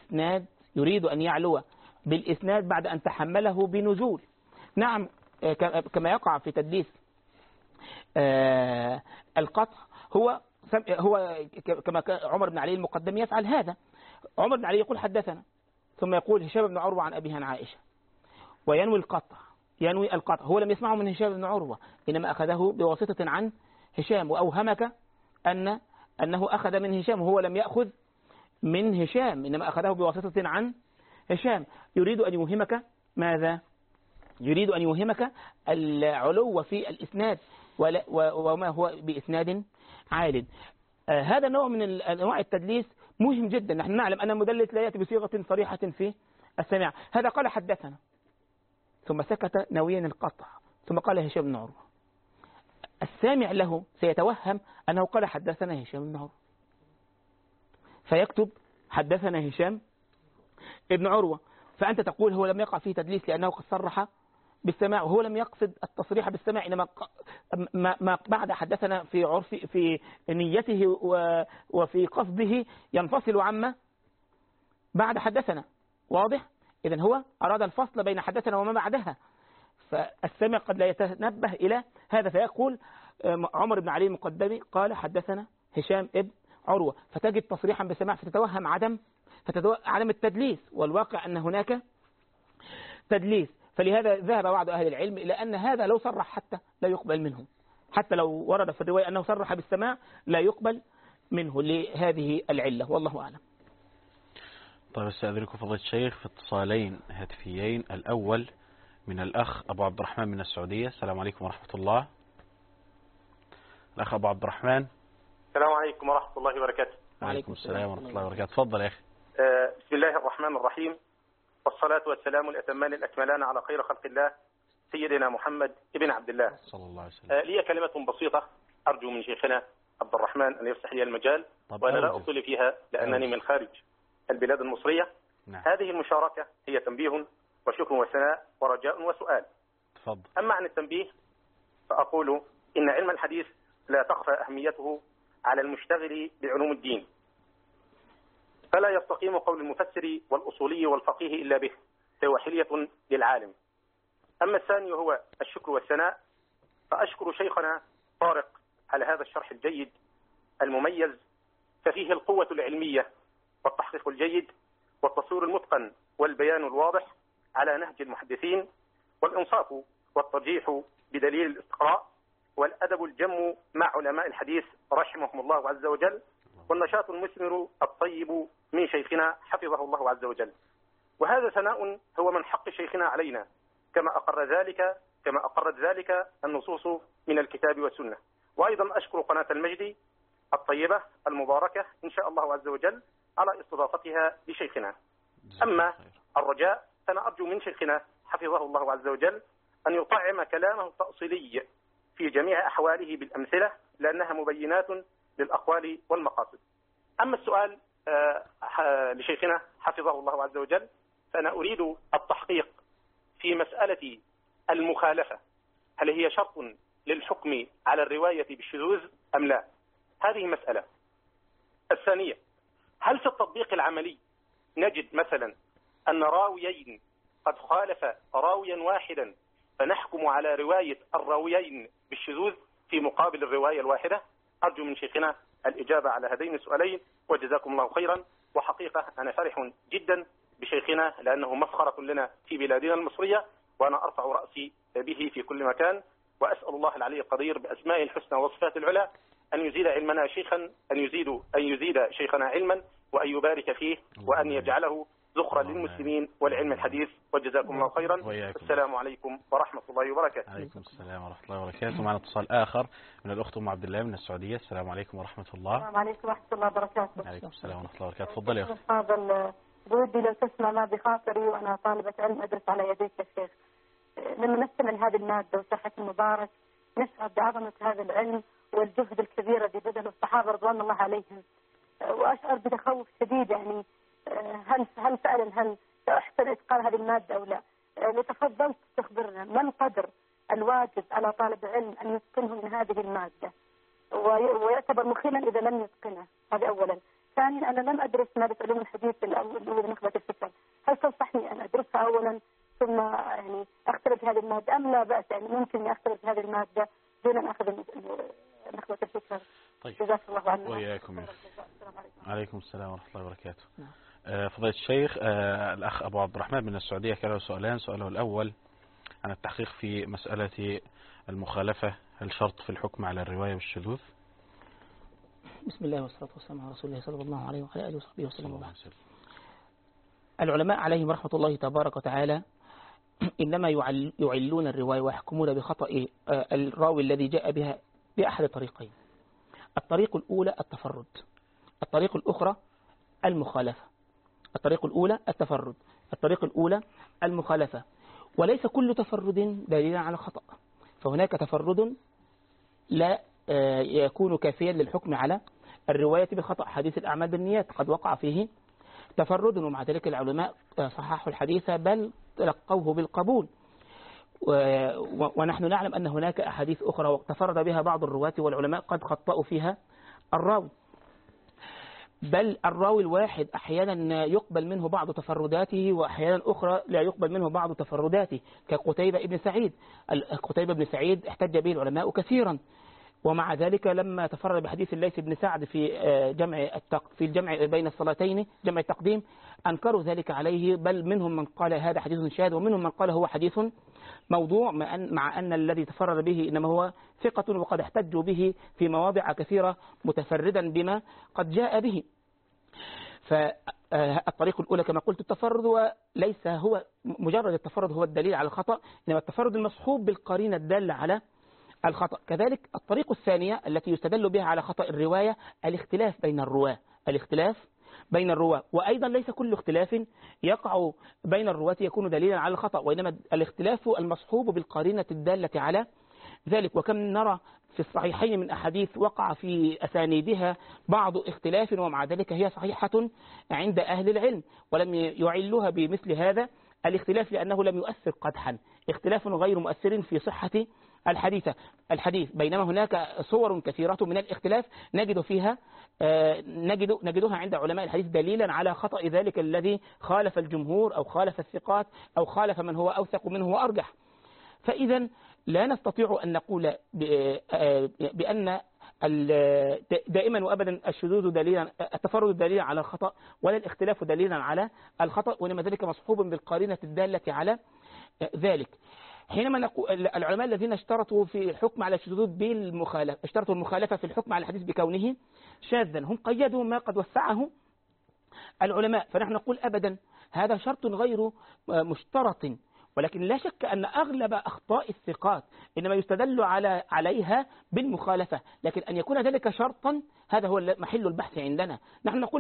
بالإسناد بعد أن تحمله بنزول. نعم، كما يقع في تدليس القطع، هو كما عمر بن علي المقدم يفعل هذا. عمر بن علي يقول حدثنا، ثم يقول هشام بن عروة عن أبيه عن عائشة، وينوي القطع. هو لم يسمعه من هشام بن عروة، إنما أخذه بواسطة عن هشام، وأوهمك أنه أخذ من هشام، وهو لم يأخذ من هشام، إنما أخذه بواسطة عن هشام. يريد أن يوهمك ماذا؟ يريد أن يوهمك العلو في الإسناد وما هو بإسناد عال. هذا نوع من أنواع التدليس مهم جدا. نحن نعلم أن المدلس لا يأتي بصيغة صريحة في السماع. هذا قال حدثنا ثم سكت ناويا القطع، ثم قال هشام بن عروة. السامع له سيتوهم أنه قال حدثنا هشام بن عروة، فيكتب حدثنا هشام ابن عروة، فأنت تقول هو لم يقع فيه تدليس لأنه قد صرح بالسماع، وهو لم يقصد التصريح بالسماع، إنما ما بعد حدثنا في عرف في نيته وفي قصده ينفصل عما بعد حدثنا، واضح؟ إذن هو أراد الفصل بين حدثنا وما بعدها، فالسمع قد لا يتنبه إلى هذا، فيقول عمر بن علي المقدمي قال حدثنا هشام ابن عروة، فتجد تصريحا بالسماع فتتوهم عدم التدليس، والواقع أن هناك تدليس. فلهذا ذهب بعض أهل العلم إلى أن هذا لو صرح حتى لا يقبل منه، حتى لو ورد في الرواية أنه صرح بالسماع لا يقبل منه لهذه العلة، والله أعلم. طيب، استأذنكم فضيلة الشيخ في اتصالين هاتفيين. الأول من الأخ أبو عبد الرحمن من السعودية. السلام عليكم ورحمة الله. الأخ أبو عبد الرحمن. السلام عليكم ورحمة الله وبركاته. وعليكم السلام ورحمة الله وبركاته. تفضل يا أخي. بسم الله الرحمن الرحيم، والصلاة والسلام الأتمان الأكملان على خير خلق الله سيدنا محمد بن عبد الله صلى الله عليه وسلم. لي كلمة بسيطة أرجو من شيخنا عبد الرحمن أن يفسح لي المجال، وأنا لا أطيل فيها لأنني من خارج البلاد المصرية. نعم. هذه المشاركة هي تنبيه وشكر وثناء ورجاء وسؤال. تفضل. أما عن التنبيه فأقول إن علم الحديث لا تخفى أهميته على المشتغل بعلوم الدين، فلا يستقيم قول المفسر والأصولي والفقيه إلا به، فهو حلية للعالم. أما الثاني وهو الشكر والثناء، فأشكر شيخنا طارق على هذا الشرح الجيد المميز، ففيه القوة العلمية والتحقيق الجيد والتصوير المتقن والبيان الواضح على نهج المحدثين، والإنصاف والترجيح بدليل الاستقراء، والأدب الجم مع علماء الحديث رحمهم الله عز وجل، والنشاط المثمر الطيب من شيخنا حفظه الله عز وجل. وهذا ثناء هو من حق شيخنا علينا، كما أقرت ذلك النصوص من الكتاب والسنة. وأيضا أشكر قناة المجد الطيبة المباركة إن شاء الله عز وجل على استضافتها لشيخنا. أما الرجاء فأنا أرجو من شيخنا حفظه الله عز وجل أن يطعم كلامه التأصيلي في جميع أحواله بالأمثلة، لأنها مبينات للأقوال والمقاصد. أما السؤال لشيخنا حفظه الله عز وجل، فأنا أريد التحقيق في مسألة المخالفة، هل هي شرط للحكم على الرواية بالشذوذ أم لا؟ هذه مسألة. الثانية، هل في التطبيق العملي نجد مثلا أن راويين قد خالف راويا واحدا فنحكم على رواية الراويين بالشذوذ في مقابل الرواية الواحدة؟ أرجو من شيخنا الإجابة على هذين السؤالين، وجزاكم الله خيرا. وحقيقة أنا فرح جدا بشيخنا لأنه مفخرة لنا في بلادنا المصرية، وأنا أرفع رأسي به في كل مكان، وأسأل الله العلي القدير بأسمائه الحسنى وصفات العلى أن يزيد علمنا شيخا، أن يزيد شيخنا علما، وأن يبارك فيه، وأن يجعله ذخرا للمسلمين والعلم الحديث. وجزاكم الله خيرا. السلام عليكم ورحمة الله وبركاته. عليكم السلام ورحمة الله وبركاته. معنا اتصال آخر من الأخت أم عبد الله من السعودية. السلام عليكم ورحمة الله. السلام عليكم ورحمة الله وبركاته. عليكم السلام ورحمة الله وبركاته. تفضلي يا أخت. هذا بودي لو تسمع ما بخاطري، وأنا طالبة علم أدرس على يديك يا شيخ. لما نستمع لهذه المادة وصحة المبارك نشعر بعظمة هذا العلم والجهد الكبير الذي بذله الصحابة رضوان الله عليهم، وأشعر بتخوف شديد. يعني هل فعلا سأحسن إتقان هذه المادة أو لا؟ لتفضلت تخبرنا من قدر الواجب على طالب العلم أن يتقنه من هذه المادة، ويعتبر مخيلا إذا لم يتقنها. هذا أولا. ثانيا، أنا لم أدرس مادة علوم الحديث الأول نخبة الفكر، هل تنصحني أن أدرسها أولا ثم يعني أختلط بهذه المادة أم لا بأس؟ يعني ممكن أختلط بهذه المادة دون أن أخذ نخبة الفكر. طيب. جزاك الله عنا. وإياكم. عليكم السلام ورحمة الله وبركاته. فضيلة الشيخ، الأخ أبو عبد الرحمن من السعودية كان له سؤالان. سؤاله الأول عن التحقيق في مسألة المخالفة، هل شرط في الحكم على الرواية والشذوذ؟ بسم الله والصلاة والسلام على رسول الله صلى الله عليه وعلى آله وصحبه وسلم. وبعد. العلماء عليهم رحمة الله تبارك وتعالى إنما يعلون الرواية ويحكمون بخطأ الراوي الذي جاء بها بأحد طريقين. الطريق الأولى التفرد، الطريق الأخرى المخالفة. الطريق الأولى التفرد، الطريق الأولى المخالفة. وليس كل تفرد دليلا على خطأ، فهناك تفرد لا يكون كافيا للحكم على الرواية بخطأ. حديث الأعمال بالنيات قد وقع فيه تفرد، ومع ذلك العلماء صححوا الحديث بل تلقوه بالقبول. ونحن نعلم أن هناك أحاديث أخرى تفرد بها بعض الرواة والعلماء قد خطأوا فيها الراوي، بل الراوي الواحد أحيانا يقبل منه بعض تفرداته وأحيانا أخرى لا يقبل منه بعض تفرداته، كقتيبة بن سعيد. قتيبة بن سعيد احتج به العلماء كثيرا، ومع ذلك لما تفرد بحديث الليث بن سعد في الجمع بين الصلاتين، جمع التقديم، أنكروا ذلك عليه، بل منهم من قال هذا حديث شاذ، ومنهم من قال هو حديث موضوع، مع أن الذي تفرد به إنما هو ثقة، وقد احتجوا به في مواضع كثيرة متفردا بما قد جاء به. فالطريق الأولى كما قلت التفرد، وليس هو مجرد التفرد هو الدليل على الخطأ، إنما التفرد المصحوب بالقرينة الدالة على الخطأ. كذلك الطريق الثانية التي يستدل بها على خطأ الرواية الاختلاف بين الرواة، الاختلاف بين الرواة. وأيضا ليس كل اختلاف يقع بين الرواة يكون دليلا على الخطأ، وإنما الاختلاف المصحوب بالقرينة الدالة على ذلك. وكم نرى في الصحيحين من أحاديث وقع في أسانيدها بعض اختلاف ومع ذلك هي صحيحة عند أهل العلم، ولم يعلوها بمثل هذا الاختلاف لأنه لم يؤثر قدحا، اختلاف غير مؤثر في صحة الحديث. بينما هناك صور كثيرة من الاختلاف نجدها عند علماء الحديث دليلا على خطأ ذلك الذي خالف الجمهور أو خالف الثقات أو خالف من هو أوثق منه وأرجح. فإذا لا نستطيع أن نقول بأن دائما وأبدا الشذوذ دليلا، التفرد دليلا على الخطأ، ولا الاختلاف دليلا على الخطأ، وإنما ذلك مصحوب بالقرينة الدالة على ذلك. حينما نقول العلماء الذين اشترطوا في الحكم على الشذوذ بالمخالفة، اشترطوا المخالفة في الحكم على الحديث بكونه شاذا، هم قيدوا ما قد وسعه العلماء. فنحن نقول أبدا هذا شرط غير مشترط، ولكن لا شك أن أغلب أخطاء الثقات إنما يستدل عليها بالمخالفة، لكن أن يكون ذلك شرطا هذا هو محل البحث عندنا. نحن نقول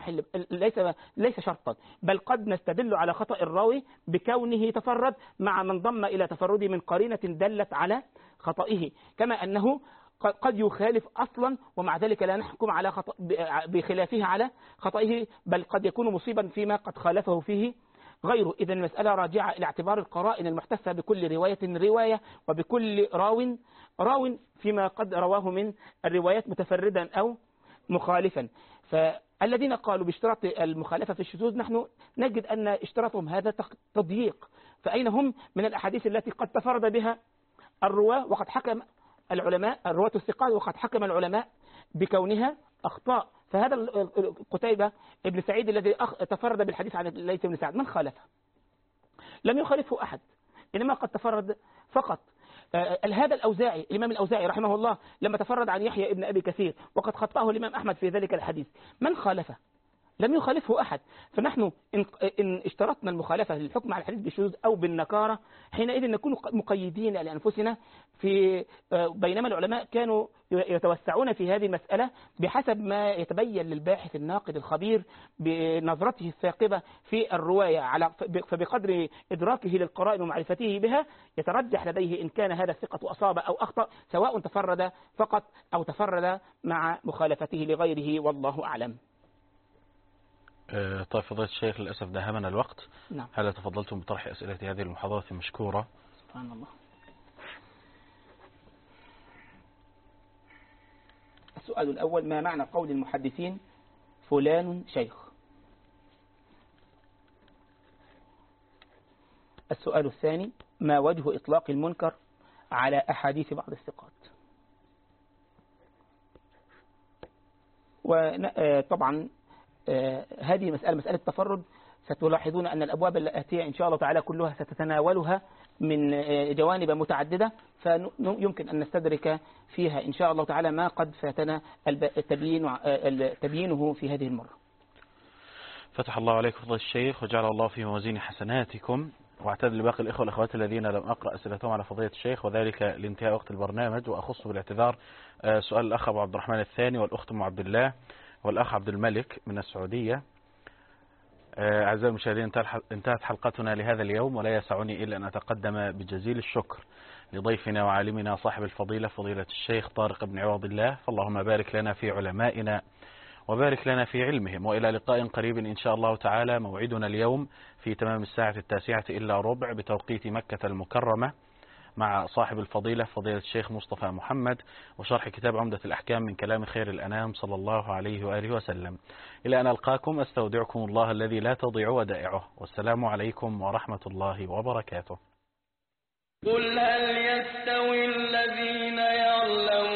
ليس شرطا، بل قد نستدل على خطأ الراوي بكونه تفرد مع من ضم إلى تفرده من قرينة دلت على خطئه، كما أنه قد يخالف أصلا ومع ذلك لا نحكم على بخلافه على خطئه، بل قد يكون مصيبا فيما قد خالفه فيه غيره. إذن المسألة راجعة إلى اعتبار القرائن المحتسة بكل رواية وبكل راو فيما قد رواه من الروايات متفردا أو مخالفا. فالذين قالوا باشتراط المخالفة في الشذوذ نحن نجد أن اشتراطهم هذا تضييق، فأين هم من الأحاديث التي قد تفرد بها الرواة وقد حكم العلماء الرواة الثقات وقد حكم العلماء بكونها أخطاء. فهذا قتيبة ابن سعيد الذي تفرد بالحديث عن الليث بن سعد من خالفه؟ لم يخالفه أحد، إنما قد تفرد فقط. هذا الأوزاعي، الإمام الأوزاعي رحمه الله لما تفرد عن يحيى ابن أبي كثير وقد خطأه الإمام أحمد في ذلك الحديث، من خالفه؟ لم يخالفه أحد. فنحن إن اشترطنا المخالفة للحكم على الحديث بالشذوذ أو بالنكارة حينئذ نكون مقيدين لأنفسنا بينما العلماء كانوا يتوسعون في هذه المسألة بحسب ما يتبين للباحث الناقد الخبير بنظرته الثاقبة في الرواية، فبقدر إدراكه للقرائن ومعرفته بها يترجح لديه إن كان هذا الثقة أصاب أو أخطأ، سواء تفرد فقط أو تفرد مع مخالفته لغيره، والله أعلم. طيب فضيلة الشيخ، للأسف داهمنا الوقت. نعم. هل تفضلتم بطرح أسئلة هذه المحاضرة مشكورة؟ سبحان الله. السؤال الأول: ما معنى قول المحدثين فلان شيخ؟ السؤال الثاني: ما وجه إطلاق المنكر على أحاديث بعض الثقات؟ وطبعا هذه مسألة تفرد ستلاحظون أن الأبواب الآتية إن شاء الله تعالى كلها ستتناولها من جوانب متعددة، فيمكن أن نستدرك فيها إن شاء الله تعالى ما قد فاتنا تبيينه في هذه المرة. فتح الله عليكم فضل الشيخ وجعل الله في موازين حسناتكم. واعتذر لباقي الإخوة والأخوات الذين لم أقرأ أسئلتهم على فضيلة الشيخ وذلك لانتهاء وقت البرنامج، وأخص بالاعتذار سؤال الأخ أبو عبد الرحمن الثاني والأخت أم عبد الله والأخ عبد الملك من السعودية. أعزائي المشاهدين، انتهت حلقتنا لهذا اليوم، ولا يسعني إلا أن أتقدم بجزيل الشكر لضيفنا وعالمنا صاحب الفضيلة فضيلة الشيخ طارق بن عوض الله، فاللهم بارك لنا في علمائنا وبارك لنا في علمهم، وإلى لقاء قريب إن شاء الله تعالى. موعدنا اليوم في تمام 9:09 بتوقيت مكة المكرمة مع صاحب الفضيلة فضيلة الشيخ مصطفى محمد وشرح كتاب عمدة الأحكام من كلام خير الأنام صلى الله عليه وآله وسلم. إلى أن ألقاكم أستودعكم الله الذي لا تضيع ودائعه، والسلام عليكم ورحمة الله وبركاته. قل هل يستوي الذين يعلمون